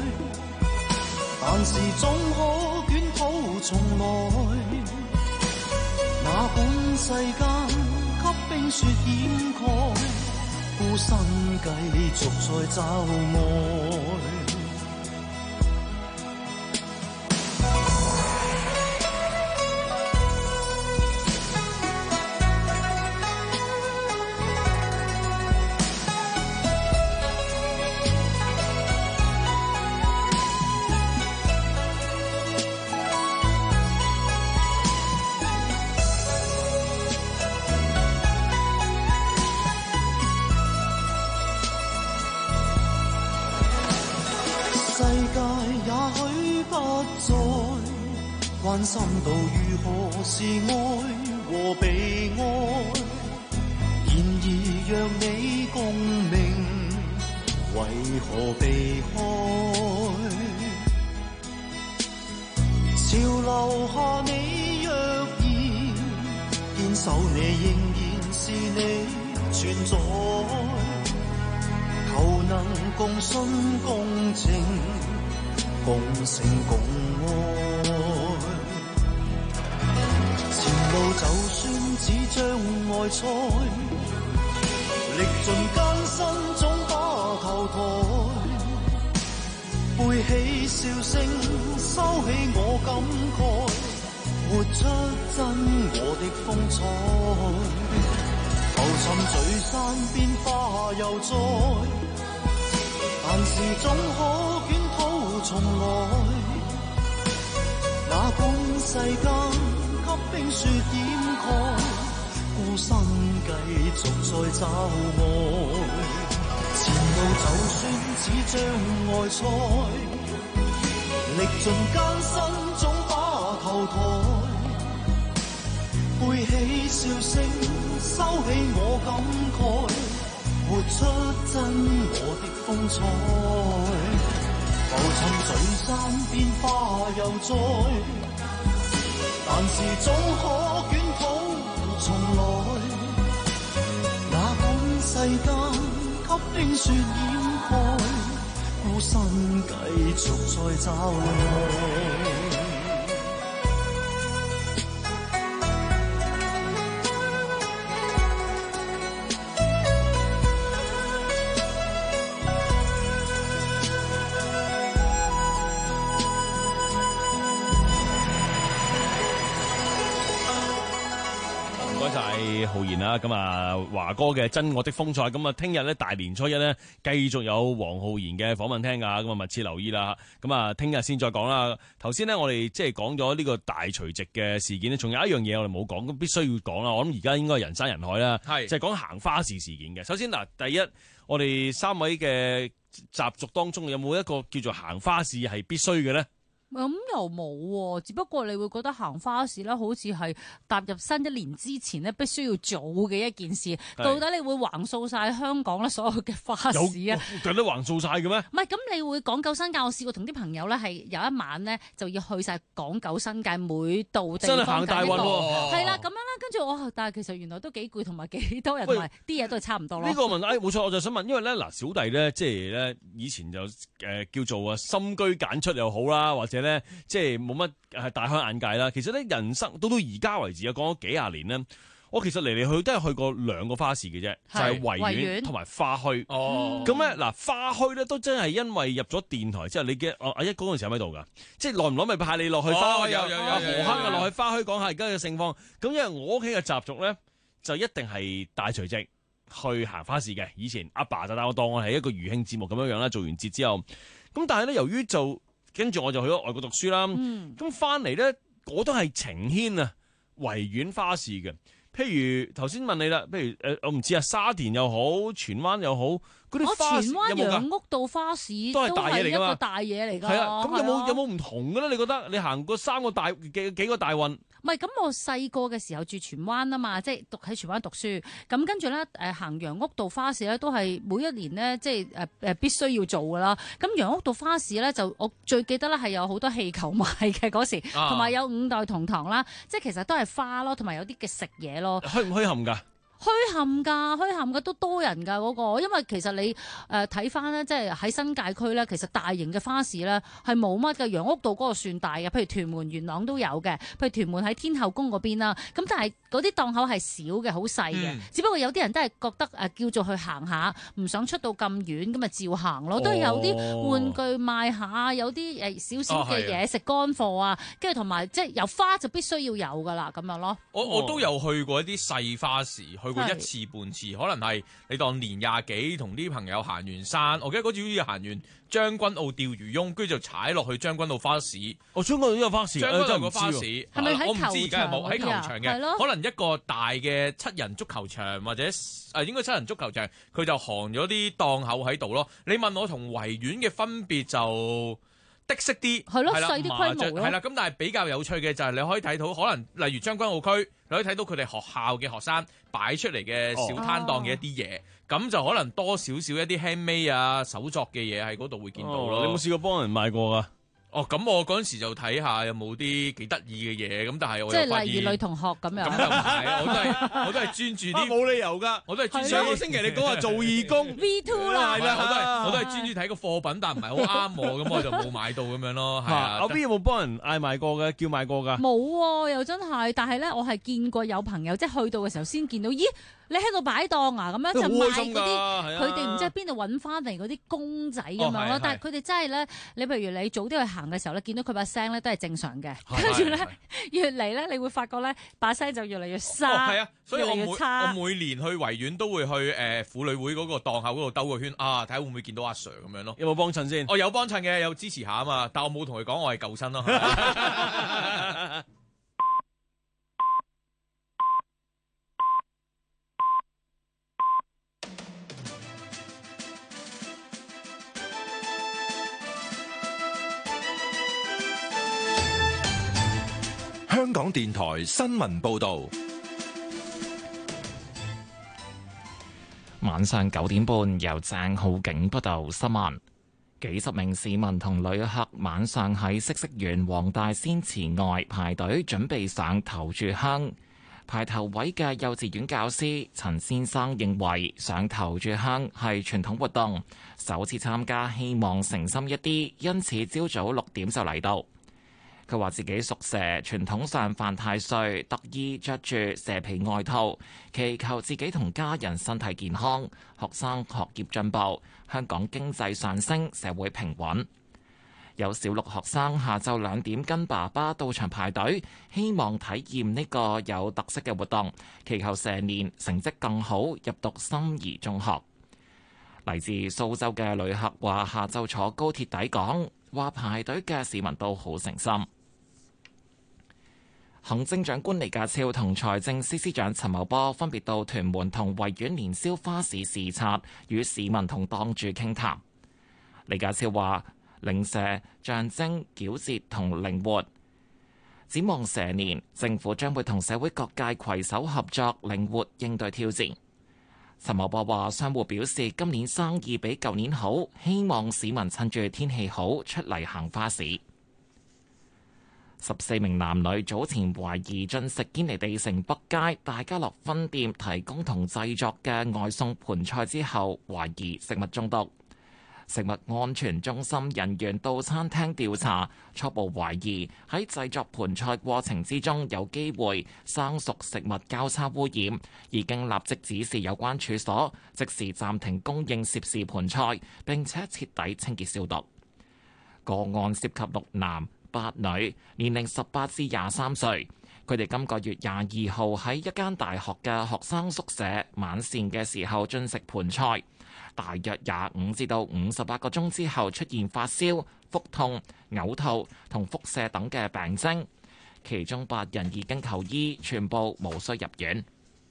但是總可捲土重來。哪管世間給冰雪掩蓋，孤身繼續在找愛。關心到如何是愛和被愛，然而讓你共鳴，為何避開？潮流下你若然堅守，你仍然是你存在，求能共信共情，共成共愛。前路就算似障礙賽，歷盡艱辛總把頭抬，背起笑聲，收起我感慨，活出真我的風采。浮沉聚散變化又再，但是總可捲土重來。哪管世間給冰雪掩蓋，孤身繼續在找愛。前路就算似障礙賽，歷盡艱辛總把頭抬，背起笑聲，收起我感慨，活出真我的風采。浮沉聚散變化又再，但是總可捲土重來。哪管世間給冰雪掩蓋，孤身繼續在找愛。 浩然啦，咁啊華哥嘅《真我的風采》，咁啊聽日咧大年初一咧繼續有黃浩然嘅訪問聽噶，咁啊密切留意啦。咁啊聽日先再講啦。頭先咧我哋即係講咗呢個大除夕嘅事件咧，仲有一樣嘢我哋冇講，咁必須要講啦。我諗而家應該係人山人海啦，係就係講行花市事件嘅。首先嗱，第一我哋三位嘅習俗當中有冇一個叫做行花市係必須嘅咧？ 咁又冇喎，只不過你會覺得行花市咧，好似係踏入新一年之前咧，必須要做嘅一件事。到底你會橫掃晒香港咧所有嘅花市啊？ 有得橫掃晒嘅咩？ 唔係，咁你會港九新界，我試過同啲朋友咧係有一晚咧就要去晒港九新界每度地方。真係行大運喎！係啦，咁樣啦，跟住我，但係其實原來都幾攰，同埋幾多人，同埋啲嘢都係差唔多咯。 呢個問題冇錯，我就想問，因為咧嗱，小弟咧即係咧以前就叫做心居簡出又好啦，或者者咧即係冇乜大開眼界啦。其實咧人生到而家為止啊，講咗幾廿年咧。我其實嚟嚟去都係去過2個花市嘅啫，就係維園同埋花墟。哦，咁咧嗱，花墟咧都真係因為入咗電台之後，你嘅阿一嗰陣時喺咪度㗎？即係耐唔耐咪派你落去花墟？有何克啊落去花墟講下而家嘅盛況。咁因為我屋企嘅習俗咧，就一定係大除夕去行花市嘅。以前阿爸就帶我當我係一個餘興節目咁樣啦。做完節之後，咁但係咧由於跟住我就去咗外國讀書啦。咁翻嚟咧，我都係情牽啊維園花市嘅。譬如頭先問你啦，譬如我唔知啊，沙田又好，荃灣又好，嗰啲花市有冇㗎？ 荃灣楊屋道花市都係大嘢嚟㗎嘛，一個大嘢嚟㗎。 係啊，咁有冇唔同嘅咧？你覺得你行過3個幾個大運？ 唔係咁，我細個嘅時候住荃灣啊嘛，即係喺荃灣讀書。咁跟住咧，行楊屋道花市咧，都係每一年咧，即係必須要做噶啦。咁楊屋道花市咧，就我最記得咧係有好多氣球賣嘅嗰時，同埋有5代同堂啦，即係其實都係花咯，同埋有啲嘅食嘢咯。 墟唔墟冚㗎？ 墟冚㗎都多人㗎嗰個，因為其實你睇翻咧，即係喺新界區咧，其實大型嘅花市咧係冇乜嘅。楊屋道嗰個算大嘅，譬如屯門元朗都有嘅，譬如屯門喺天后宮嗰邊啦。咁但係嗰啲檔口係少嘅，好細嘅。只不過有啲人都係覺得叫做去行下，唔想出到咁遠，咁咪照行咯。都有啲玩具賣下，有啲少少嘅嘢食乾貨啊，跟住同埋即係有花就必須要有㗎啦，咁樣咯。 我都有去過一啲細花市。去過1次半次，可能係你當年20幾同啲朋友行完山，我記得嗰次好似行完將軍澳釣魚翁，跟住就踩落去將軍澳花市。 將軍澳都有花市， 將軍澳個花市係咪喺我唔知而家係冇喺球場嘅，可能一個大嘅7人足球場或者應該7人足球場，佢就行咗啲檔口喺度咯。你問我同維園嘅分別就的識啲， 係咯，細啲規模咯， 係啦。咁但係比較有趣嘅就係你可以睇到，可能例如將軍澳區，你可以睇到佢哋學校嘅學生擺出嚟嘅小攤檔嘅一啲嘢，咁就可能多少少一啲 handmade 啊手作嘅嘢喺嗰度會見到咯。 你有冇試過幫人買過㗎？ 咁我嗰陣時就睇下有冇啲幾得意嘅嘢，咁但係我即係例如女同學咁樣。 咁就唔係，我都係專注啲。 冇理由㗎， 我都係專注。 上個星期你講話做義工 V2 啦， 係啦，我都係專注睇個貨品，但唔係好啱我，咁我就冇買到咁樣咯。係啊， 阿 B 有冇幫人嗌賣過嘅？叫賣過㗎？ 冇喎，又真係。但係咧，我係見過有朋友即係去到嘅時候先見到，咦？你喺度擺檔啊？咁樣就賣嗰啲，佢哋唔知喺邊度揾翻嚟嗰啲公仔咁樣咯。但係佢哋真係咧，你譬如你早啲去行嘅時候咧，見到佢把聲咧都係正常嘅。跟住咧，越嚟咧，你會發覺咧，把聲就越嚟越沙。 係啊，所以我每年去維園都會去婦女會嗰個檔口嗰度兜個圈啊，睇下會唔會見到阿 Sir 咁樣咯。 有冇幫襯先？ 我有幫襯嘅，有支持下啊嘛。但我冇同佢講我係舊親咯。 香港電台新聞報道， 晚上9點半由鄭浩景報道新聞。幾十名市民同旅客晚上喺嗇色園黃大仙祠外排隊準備上頭炷香。排頭位嘅幼稚園教師陳先生認為上頭炷香係傳統活動，首次參加希望誠心一啲，因此朝早6點就嚟到。佢話自己屬蛇，傳統上犯太歲，特意着住蛇皮外套，祈求自己同家人身體健康，學生學業進步，香港經濟上升，社會平穩。有小6學生下晝2點跟爸爸到場排隊，希望體驗呢個有特色嘅活動，祈求蛇年成績更好，入讀心儀中學。嚟自蘇州嘅旅客話下晝坐高鐵抵港，話排隊嘅市民都好誠心。行政長官李家超同財政司司長陳茂波分別到屯門同維園年宵花市視察，與市民同檔主傾談。李家超話：靈蛇象徵矯捷同靈活，展望蛇年，政府將會同社會各界攜手合作，靈活應對挑戰。陳茂波話：商戶表示今年生意比舊年好，希望市民趁住天氣好出嚟行花市。14名男女早前懷疑進食堅尼地城北街大家樂分店提供同製作嘅外送盤菜之後，懷疑食物中毒。 食物安全中心人員到餐廳調查，初步懷疑喺製作盤菜過程之中有機會生熟食物交叉污染，已經立即指示有關處所即時暫停供應涉事盤菜，並且徹底清潔消毒。個案涉及6男8女，年齡18至23歲。佢哋今個月22號喺一間大學嘅學生宿舍晚膳嘅時候進食盤菜，大約25至到58個鐘之後出現發燒、腹痛、嘔吐同腹瀉等嘅病徵，其中8人已經求醫，全部無需入院。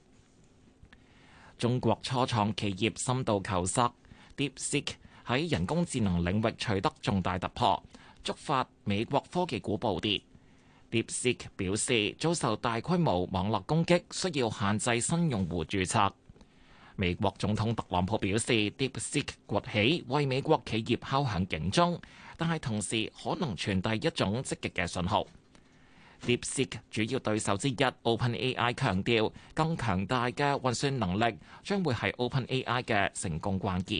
中國初創企業深度求索 DeepSeek 喺人工智能領域取得重大突破，觸發美國科技股暴跌。DeepSeek 表示遭受大規模網絡攻擊，需要限制新用戶註冊。美國總統特朗普表示 DeepSeek 崛起為美國企業敲響警鐘，但係同時可能傳遞一種積極嘅信號。DeepSeek 主要對手之一 OpenAI 強調，更強大嘅運算能力將會係 OpenAI 嘅成功關鍵。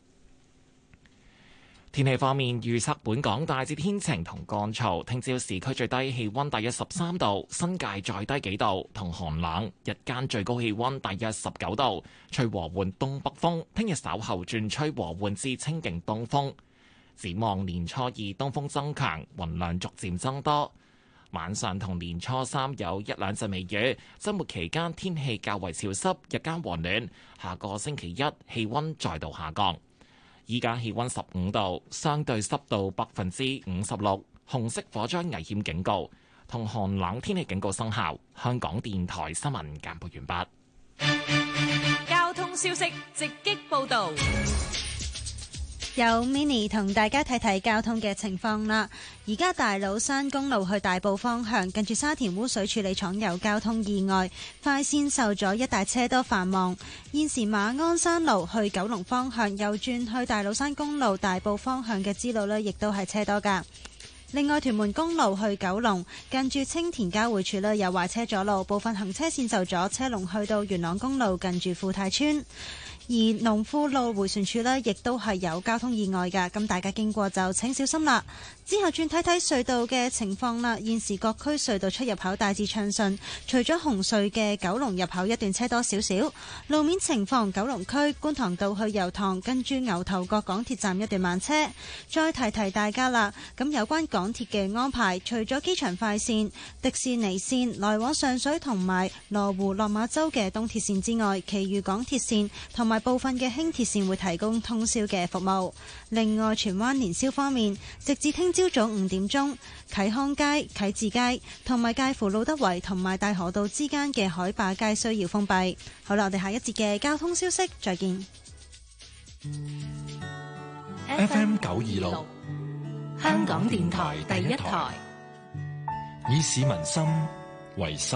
天氣方面，預測本港大致天晴同乾燥，聽朝市區最低氣溫大約13度，新界再低幾度，同寒冷。日間最高氣溫大約19度，吹和緩東北風。聽日稍後轉吹和緩至清勁東風。展望年初二東風增強，雲量逐漸增多。晚上同年初三有1兩陣微雨。週末期間天氣較為潮濕，日間和暖。下個星期一氣溫再度下降。依家氣溫15度，相對濕度56%，紅色火災危險警告同寒冷天氣警告生效。香港電台新聞簡報完畢。交通消息直擊報導。 有 Mini 同大家睇睇交通嘅情況啦。而家大老山公路去大埔方向，近住沙田污水處理廠有交通意外，快線受阻，一帶車多繁忙。現時馬鞍山路去九龍方向，右轉去大老山公路大埔方向嘅支路呢，亦都係車多㗎。另外，屯門公路去九龍，近住青田交匯處呢，有壞車阻路，部分行車線受阻，車龍去到元朗公路近住富泰村。而農富路迴旋處呢，亦都係有交通意外㗎，咁大家經過就請小心啦。之後轉睇睇隧道嘅情況啦。現時各區隧道出入口大致暢順，除咗紅隧嘅九龍入口一段車多少少。路面情況，九龍區觀塘道去油塘，跟住牛頭角港鐵站一段慢車。再提提大家啦，咁有關港鐵嘅安排，除咗機場快線、迪士尼線來往上水同埋羅湖落馬洲嘅東鐵線之外，其餘港鐵線同埋部分嘅輕鐵線會提供通宵嘅服務。另外，荃灣年宵方面，直至聽朝早5點鐘，啟康街、啟智街同埋介乎路德圍同埋大河道之間嘅海壩街需要封閉。好啦，我哋下一節嘅交通消息再見。 FM 926， 香港電台第一台， 以市民心為心，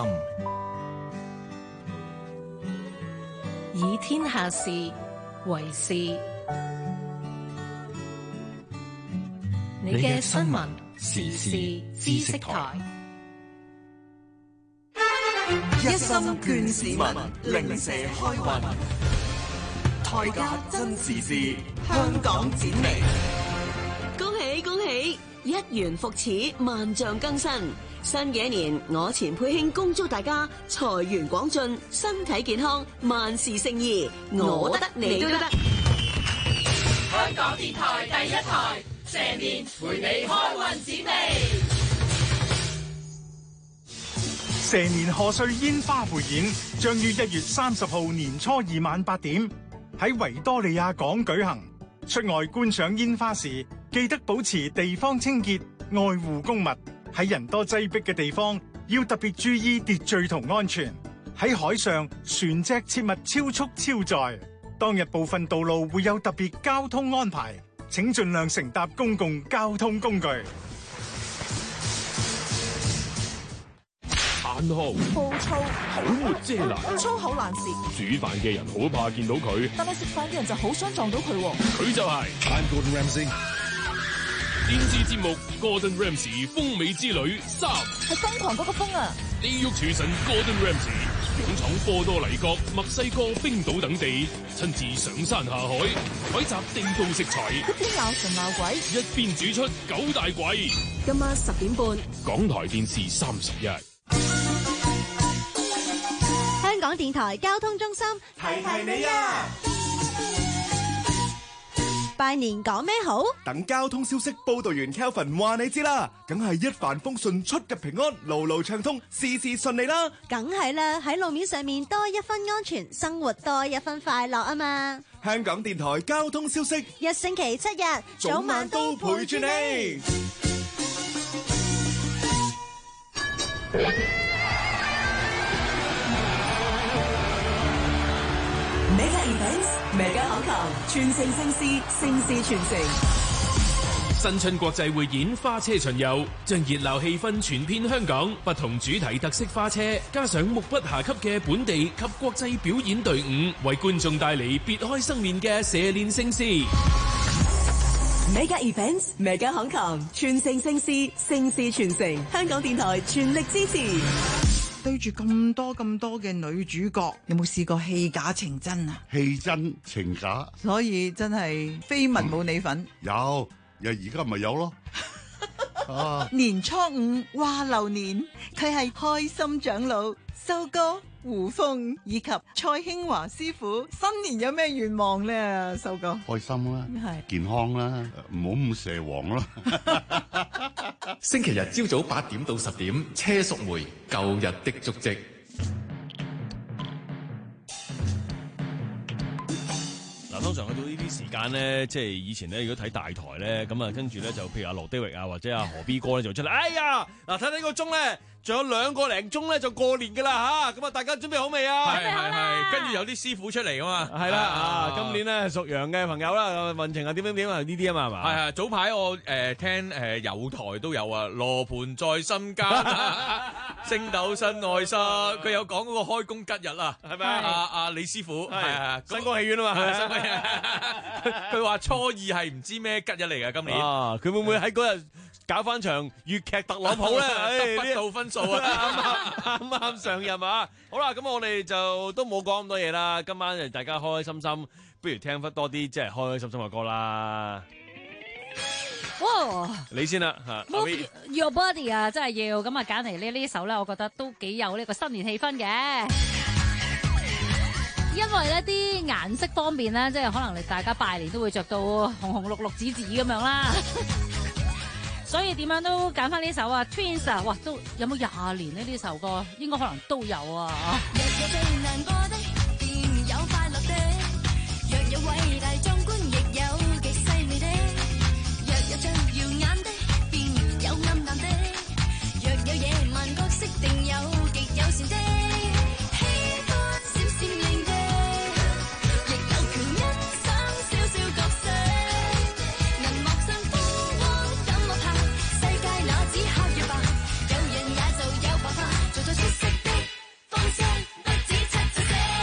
以天下事為事。你嘅新聞時事知識台， 一心勸市民，零舍開運。台家真時事，香港展微。 恭喜恭喜！一元復始，萬象更新。新嘅一年，我錢佩卿恭祝大家財源廣進，身體健康，萬事勝意。我得，你都得。 香港電台第一台，蛇年陪你開運展微。 蛇年賀歲煙花匯演將於1月30號年初2晚8點喺維多利亞港舉行。出外觀賞煙花時，記得保持地方清潔，愛護公物。喺人多擠迫嘅地方，要特別注意秩序同安全。喺海上，船隻切勿超速超載。當日部分道路會有特別交通安排，請盡量乘搭公共交通工具。 眼紅、 暴躁、 口沒遮攔、 粗口爛舌， 煮飯嘅人好怕見到佢， 但係食飯嘅人就好想撞到佢。 佢就係 I'm Gordon Ramsay。 電視節目 Gordon Ramsay 風味之旅3， 係瘋狂嗰個瘋啊！ 地獄廚神 Gordon Ramsay 勇闖波多黎各、墨西哥、冰島等地，親自上山下海，採集地道食材， 一邊鬧神鬧鬼， 一邊煮出九大簋。 今晚10點半， 港台電視31。 香港電台交通中心提提你啊！ 拜年講咩好？ 等交通消息報道員 Kelvin 話你知啦，梗係一帆風順，出入平安，路路暢通，事事順利啦。 梗係啦，喺路面上面多一分安全，生活多一分快樂啊嘛！ 香港電台交通消息， 一星期7日， 早晚都陪住你。 Mega Events，Mega 口球，全城盛事，盛事全城。 新春國際匯演花車巡遊，將熱鬧氣氛傳遍香港。不同主題特色花車，加上目不暇給嘅本地及國際表演隊伍，為觀眾帶嚟別開生面嘅蛇年盛事。 Mega Events，Mega 口球，全城盛事，盛事全城。香港電台全力支持。 對住咁多嘅女主角，有冇試過戲假情真啊？ 戲真情假， 所以真係緋聞冇你份。 有，而家咪有咯。 年初5話流年，佢係開心長老修哥、胡楓以及蔡興華師傅。新年有咩願望咧？修哥開心啦，健康啦，唔好咁蛇王啦。 星期日朝早8點到10點，車淑梅舊日的足跡。 嗱，通常去到呢啲時間咧，即係以前咧，如果睇大台咧，咁啊，跟住咧就譬如阿羅德域啊，或者阿何 B 哥咧就出嚟，哎呀，嗱，睇睇個鐘咧。仲有2個零鐘咧就過年噶啦嚇，咁啊大家準備好未啊？ 係，跟住有啲師傅出嚟噶嘛。 係啦，今年咧屬羊嘅朋友啦，運程啊點啊呢啲啊嘛係嘛？ 係早排我聽有台都有啊，羅盤在心間，星斗新愛心，佢有講嗰個開工吉日啊，係咪啊？阿李師傅係新光戲院啊嘛， 新光戲院，佢話初2係唔知咩吉日嚟㗎今年。 佢會唔會喺嗰日搞翻場粵劇特朗普咧？ 得不到分數啊！ 啱上任啊！好啦，咁我哋就都冇講咁多嘢啦。今晚就大家開開心心，不如聽翻多啲即係開開心心嘅歌啦。 哇！ 你先啦嚇 Move Your Body 啊，真係要咁啊揀嚟呢首咧，我覺得都幾有呢個新年氣氛嘅。因為咧啲顏色方面咧，即係可能大家拜年都會着到紅紅綠綠紫紫咁樣啦。所以點樣都揀翻呢首啊 Twins 啊，哇都有冇20年呢？呢首歌應該可能都有啊。若有最難過的，便有快樂的；若有偉大壯觀，亦有極細微的；若有最耀眼的，便有暗淡的；若有野蠻角色，定有極友善的。喜歡閃閃亮的，亦有權欣賞小小角色。銀幕上風光怎麼拍？世界那只黑與白，有人也就有辦法，做出色的方式，不止7彩色。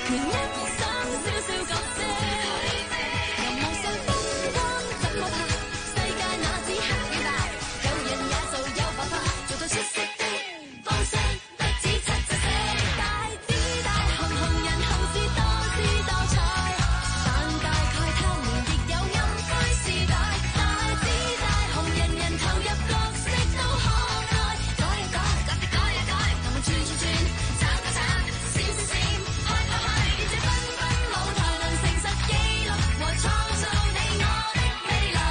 連一想少少角色，任夢想風光怎麼怕？世界那只黑與白，有人也就有辦法做到出色的方式，不止七隻色。大只大紅紅人好似多姿多彩，但大概他們亦有暗灰時代。大只大紅人人投入角色都可愛，改一改，改一改，我們轉轉轉，眨一眨，閃閃閃，開開開，這繽紛舞台能誠實記錄和創造你我的未來。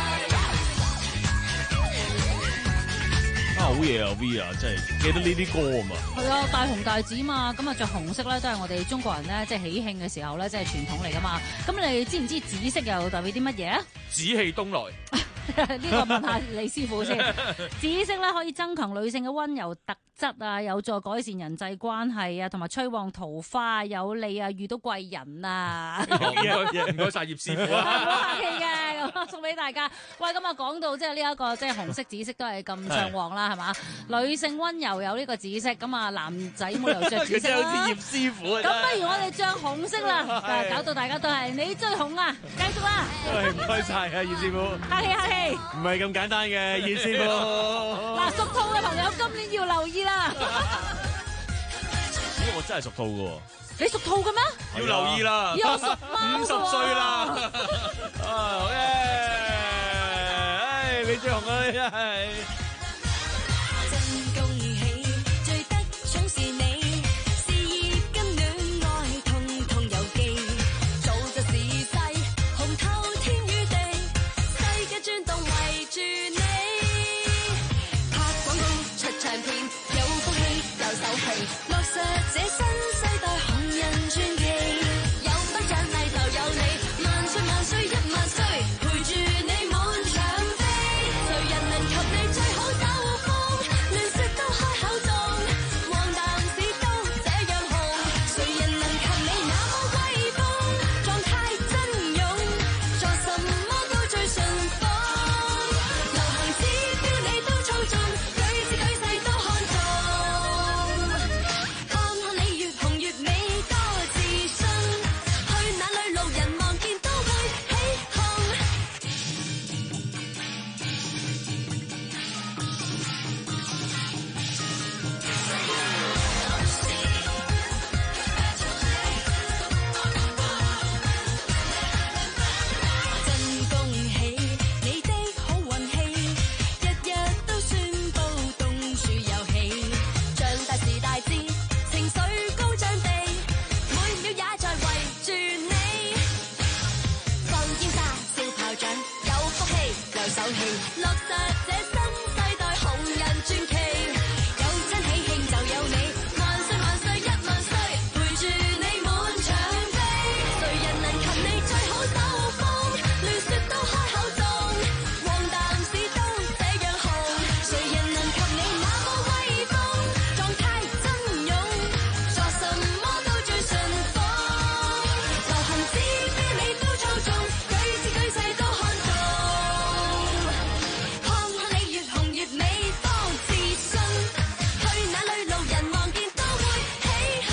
好嘢啊 V 啊，真係記得呢啲歌啊嘛。 係啊，大紅大紫嘛，咁啊着紅色咧都係我哋中國人咧即係喜慶嘅時候咧即係傳統嚟噶嘛。咁你知唔知紫色又代表啲乜嘢啊？ 紫氣東來。 呢個問下李師傅先。紫色咧可以增強女性嘅溫柔特質啊，有助改善人際關係啊，同埋催旺桃花，有利啊遇到貴人啊。 唔該晒葉師傅啊！ 唔好客氣嘅，咁送俾大家。喂，咁啊講到即係呢一個即係紅色紫色都係咁暢旺啦，係嘛？女性溫柔有呢個紫色，咁啊男仔冇理由着紫色啦。 好似葉師傅啊！ 咁不如我哋着紅色啦，搞到大家都係你最紅啊！繼續啦！ 唔該晒啊，葉師傅。 客氣客氣。 唔係咁簡單嘅，葉師傅。 嗱，屬兔嘅朋友今年要留意啦。 咦，我真係屬兔嘅喎。 你屬兔嘅咩？ 要留意啦。 我屬貓 50歲啦。 好嘅，唉，你最紅啊，你真係。 真恭喜，最得寵是你，事業跟戀愛通通有機，做就時勢紅透天與地，世界轉動圍住你，拍廣告出唱片，有福氣有手氣，落實這新世代紅人傳奇，有頒獎禮就有你，萬歲萬歲1萬歲，陪住你滿場飛，誰人能及你最好手風，亂說都開口中，黃淡市都這樣紅，誰人能及你那麼威風，狀態真勇，做什麼都最順風，流行指標你都操縱，舉止舉世都看重，看看你越紅越美多自信，去哪裏路人望見都會起哄。真恭喜你的好運氣，日日都宣佈冬暑有喜，長大時大志，情緒高漲地，每秒也在圍住你，放煙花燒炮仗，有福氣有手氣，落實這新世代紅人傳奇，有親喜慶就有你，萬歲萬歲1萬歲，陪住你滿場飛，誰人能及你最好手風，亂說都開口中，黃淡市都這樣紅，誰人能及你那麼威風，狀態真勇，做什麼都最順風，流行指標你都操縱，舉止舉世都看重，看看你越紅越美多自信，去哪裏路人望見都會起哄。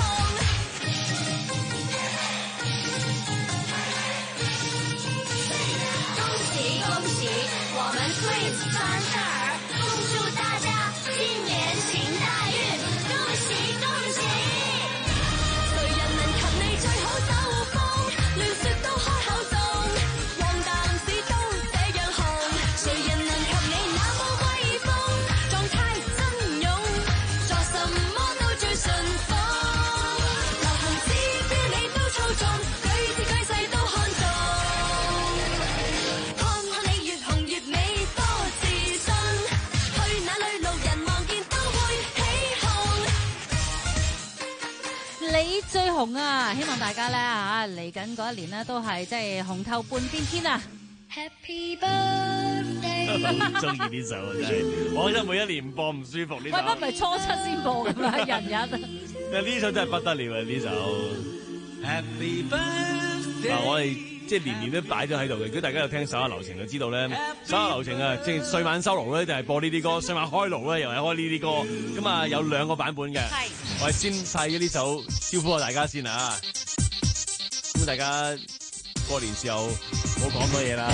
恭喜恭喜，我們 Twins 穿事兒，恭祝大家今年行大運，恭喜恭喜！誰人能及你最好手風，亂說都開口中，黃淡市都這樣紅，誰人能及你那麼威風，狀態真勇，做什麼都最順風，流行指標你都操縱，舉止舉世都看重，看看你越紅越美多自信，去哪裏路人望見都會起哄。 你最紅啊！希望大家咧嚇嚟緊嗰一年咧都係即係紅透半邊天啊！ Happy birthday！ 中意呢首啊，真係，我覺得每一年播唔舒服呢喂， 首。 乜唔係初七先播咁啦？人日呢首真係不得了啊！呢首。Happy birthday！嗱，我哋即係年年都擺咗喺度嘅。如果大家有聽手下留情就知道咧，手下留情啊，即係歲晚收爐咧就係播呢啲歌，歲晚開爐咧又係開呢啲歌。咁啊有2個版本嘅。係。我哋先細呢首招呼下大家先啊！ 大家過年時候冇講多嘢啦。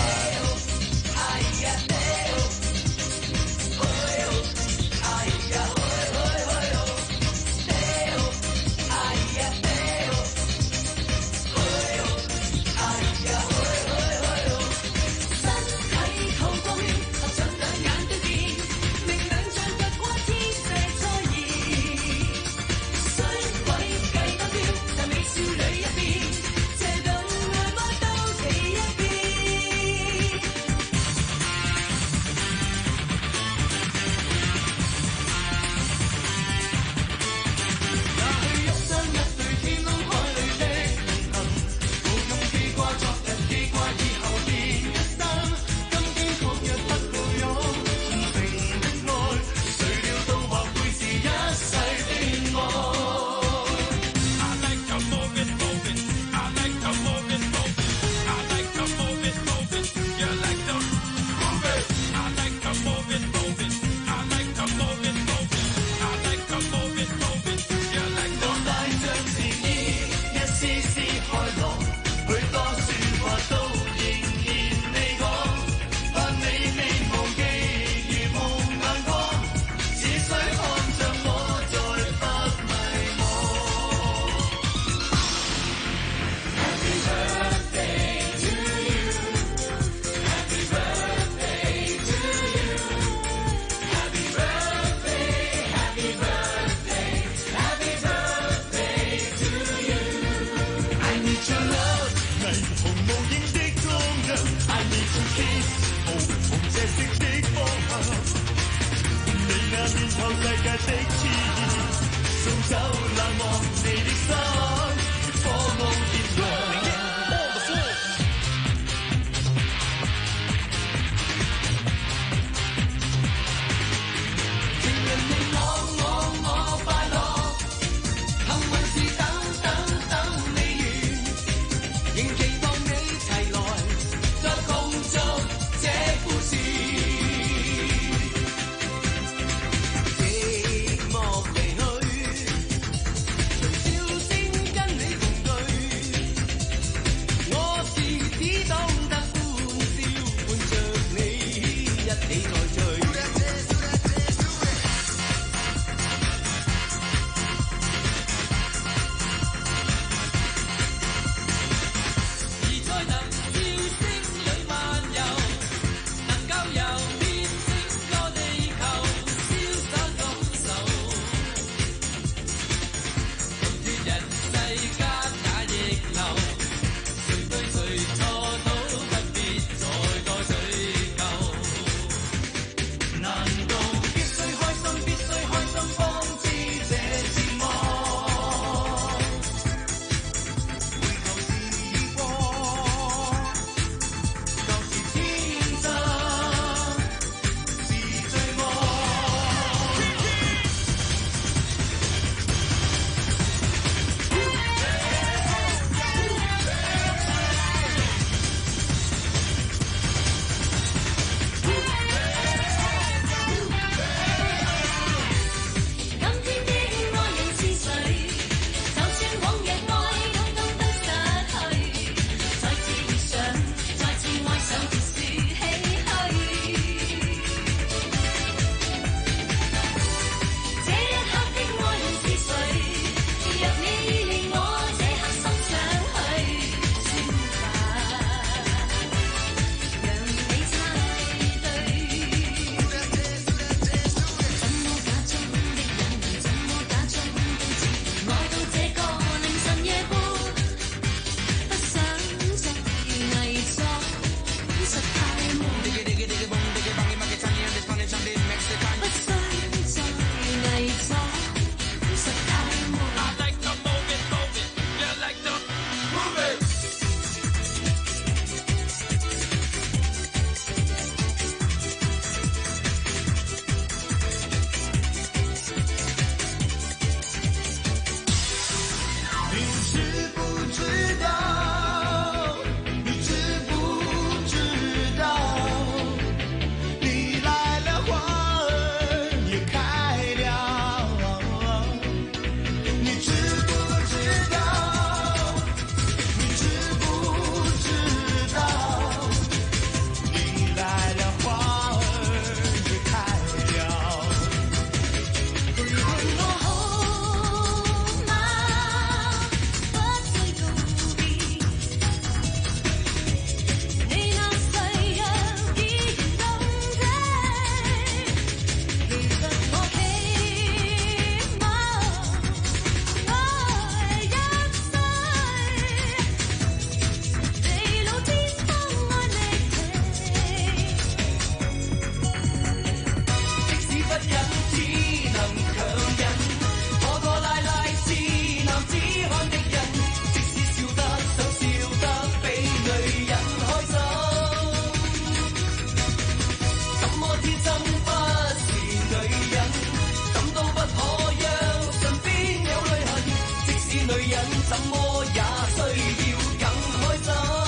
什麼也需要更開心。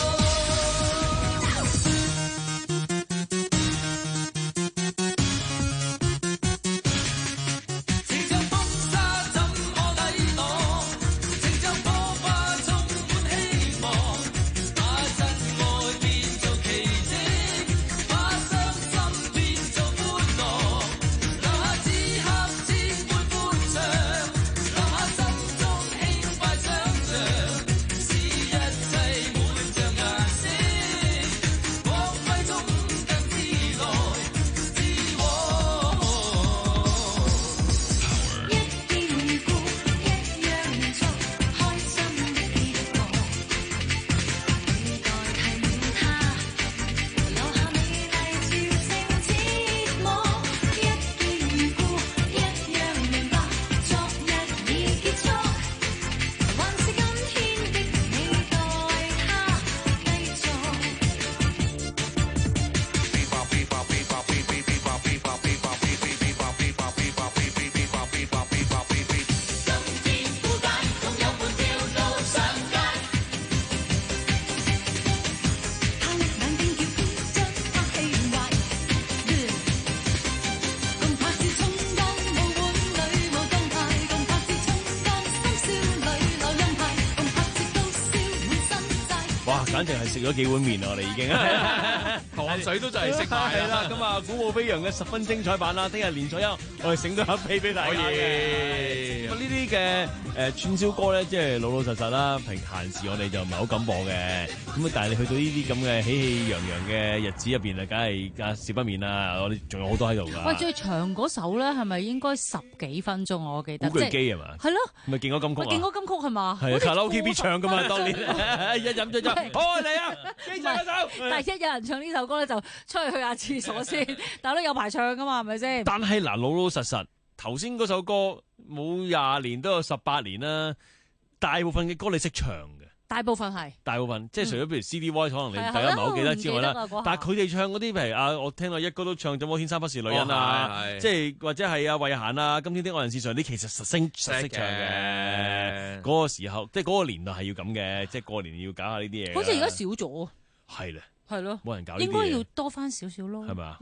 簡直係食咗幾碗麵啊！我哋已經糖水都就係食埋係啦。咁啊，鼓舞飛揚嘅十分精彩版啦！聽日年初一，我哋醒咗一批俾大家嘅。咁呢啲嘅串燒歌咧，即係老老實實啦。平閒時我哋就唔係好敢播嘅。咁啊，但係你去到呢啲咁嘅喜氣洋洋嘅日子入邊啊，梗係少不免啦。我哋仲有好多喺度㗎。 喂，最長嗰首咧，係咪應該10幾分鐘？我記得。 古巨基係嘛？係咯。 咪勁歌金曲啊？ 勁歌金曲係嘛？ 係卡拉 OK 必唱㗎嘛，當年一飲咗就開嚟啊！機手一首。 但係一有人唱呢首歌咧，就出去下廁所先，但係都有排唱㗎嘛，係咪先？ 但係嗱，老老實實頭先嗰首歌冇20年都有18年啦，大部分嘅歌你識唱嘅。大部分即係除咗譬如 CD Voice 可能你大家唔係好記得之外啦，但係佢哋唱嗰啲譬如我聽到一哥都唱《怎麼天生不是女人》啊，即係或者係魏嫻啊，《今天的愛人是誰》啲其實實識唱嘅。嗰個時候即係嗰個年代係要咁嘅，即係過年要搞下呢啲嘢。 好似而家少咗。 係咧。 係咯。 冇人搞呢啲嘢。 應該要多翻少少咯。 係咪啊？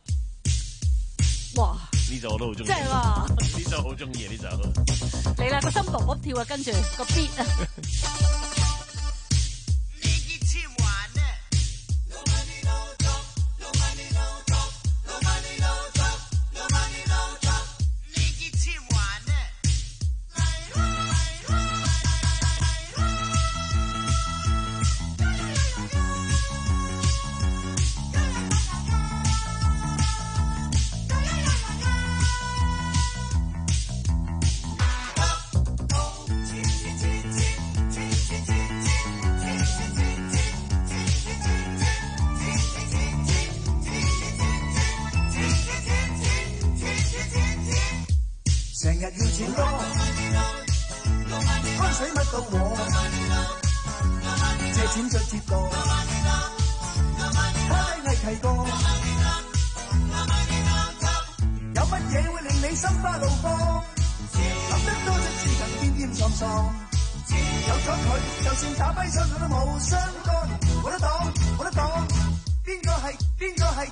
哇！ 呢首我都好中意。 正啊！ 呢首好中意呢首。 嚟啦，個心卜卜跳啊，跟住個 beat 啊！ 成日要錢多，開水乜到我，借錢最折墮，開低係契哥，有乜嘢會令你心花怒放？諗得多即至近癲癲喪喪，有咗佢，就算打跛雙手都冇相干，冇得擋，冇得擋，邊個係天才？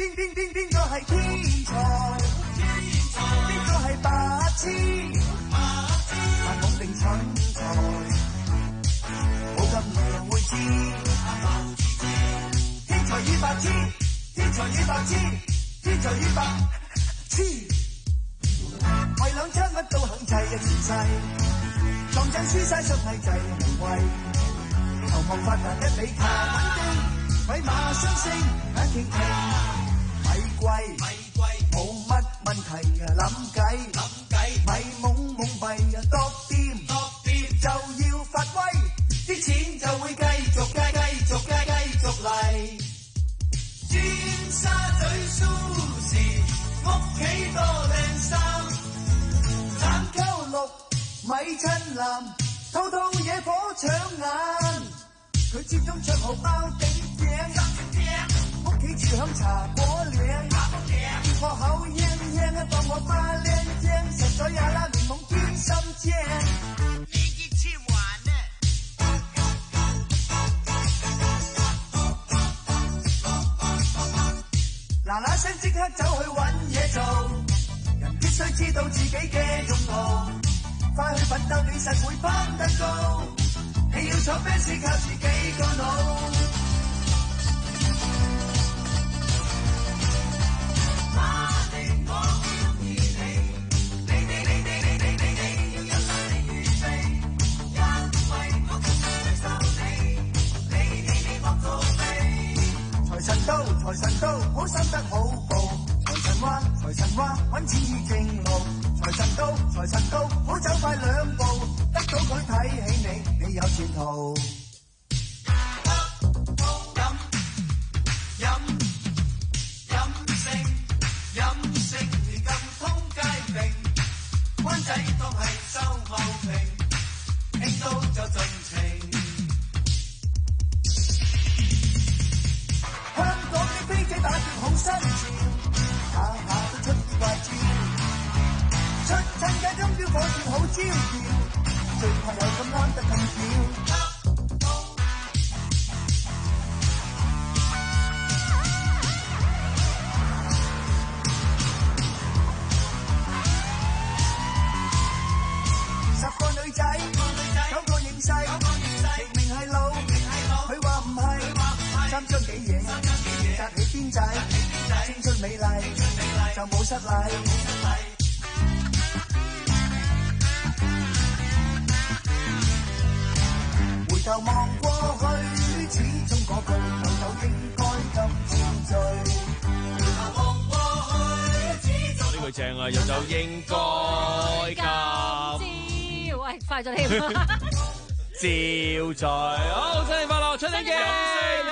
邊個係白痴？但穩定身材，冇咁難會知。天才與白痴，天才與白痴，天才與白痴。為兩餐乜都肯砌嘅前世，撞正輸晒實係制無謂。求望發達一比靠穩定，鬼馬雙星眼傾傾，咪貴。冇乜問題啊，諗計，咪懵懵閉啊，多掂就要發威，啲錢就會繼續嚟。尖沙咀 Sushi 屋企多靚衫，橙溝綠米襯藍，套嘢火搶眼。佢接中桌號包頂頂，屋企住響茶果嶺。我口輕輕啊，當我花靚正，實在也啦檸檬添心正。呢啲超華。 聲即刻走去揾嘢做，人必須知道自己嘅用途，快去奮鬥你實會攀得高，你要坐巴士靠自己個腦。財神到，好心得好報。財神話，揾錢易正路。財神到，好走快兩步，得到佢睇起你，你有前途。飲食而咁通街並，灣仔當係周茂平，傾到就盡情。香港啲飛姐打劫好新潮，下下都出啲怪招，出親嘅金標火箭好招搖，最怕有咁啱得咁巧。10個女仔9個認勢，明明係路，佢話唔係，3張幾嘢，紮起辮仔，青春美麗就冇失禮。回頭望過去，始終嗰句就應該咁陶醉。回頭望過去，始終呢句正啊，又就應該咁。 喂，快咗添！ 照在，好，新年快樂，春天見。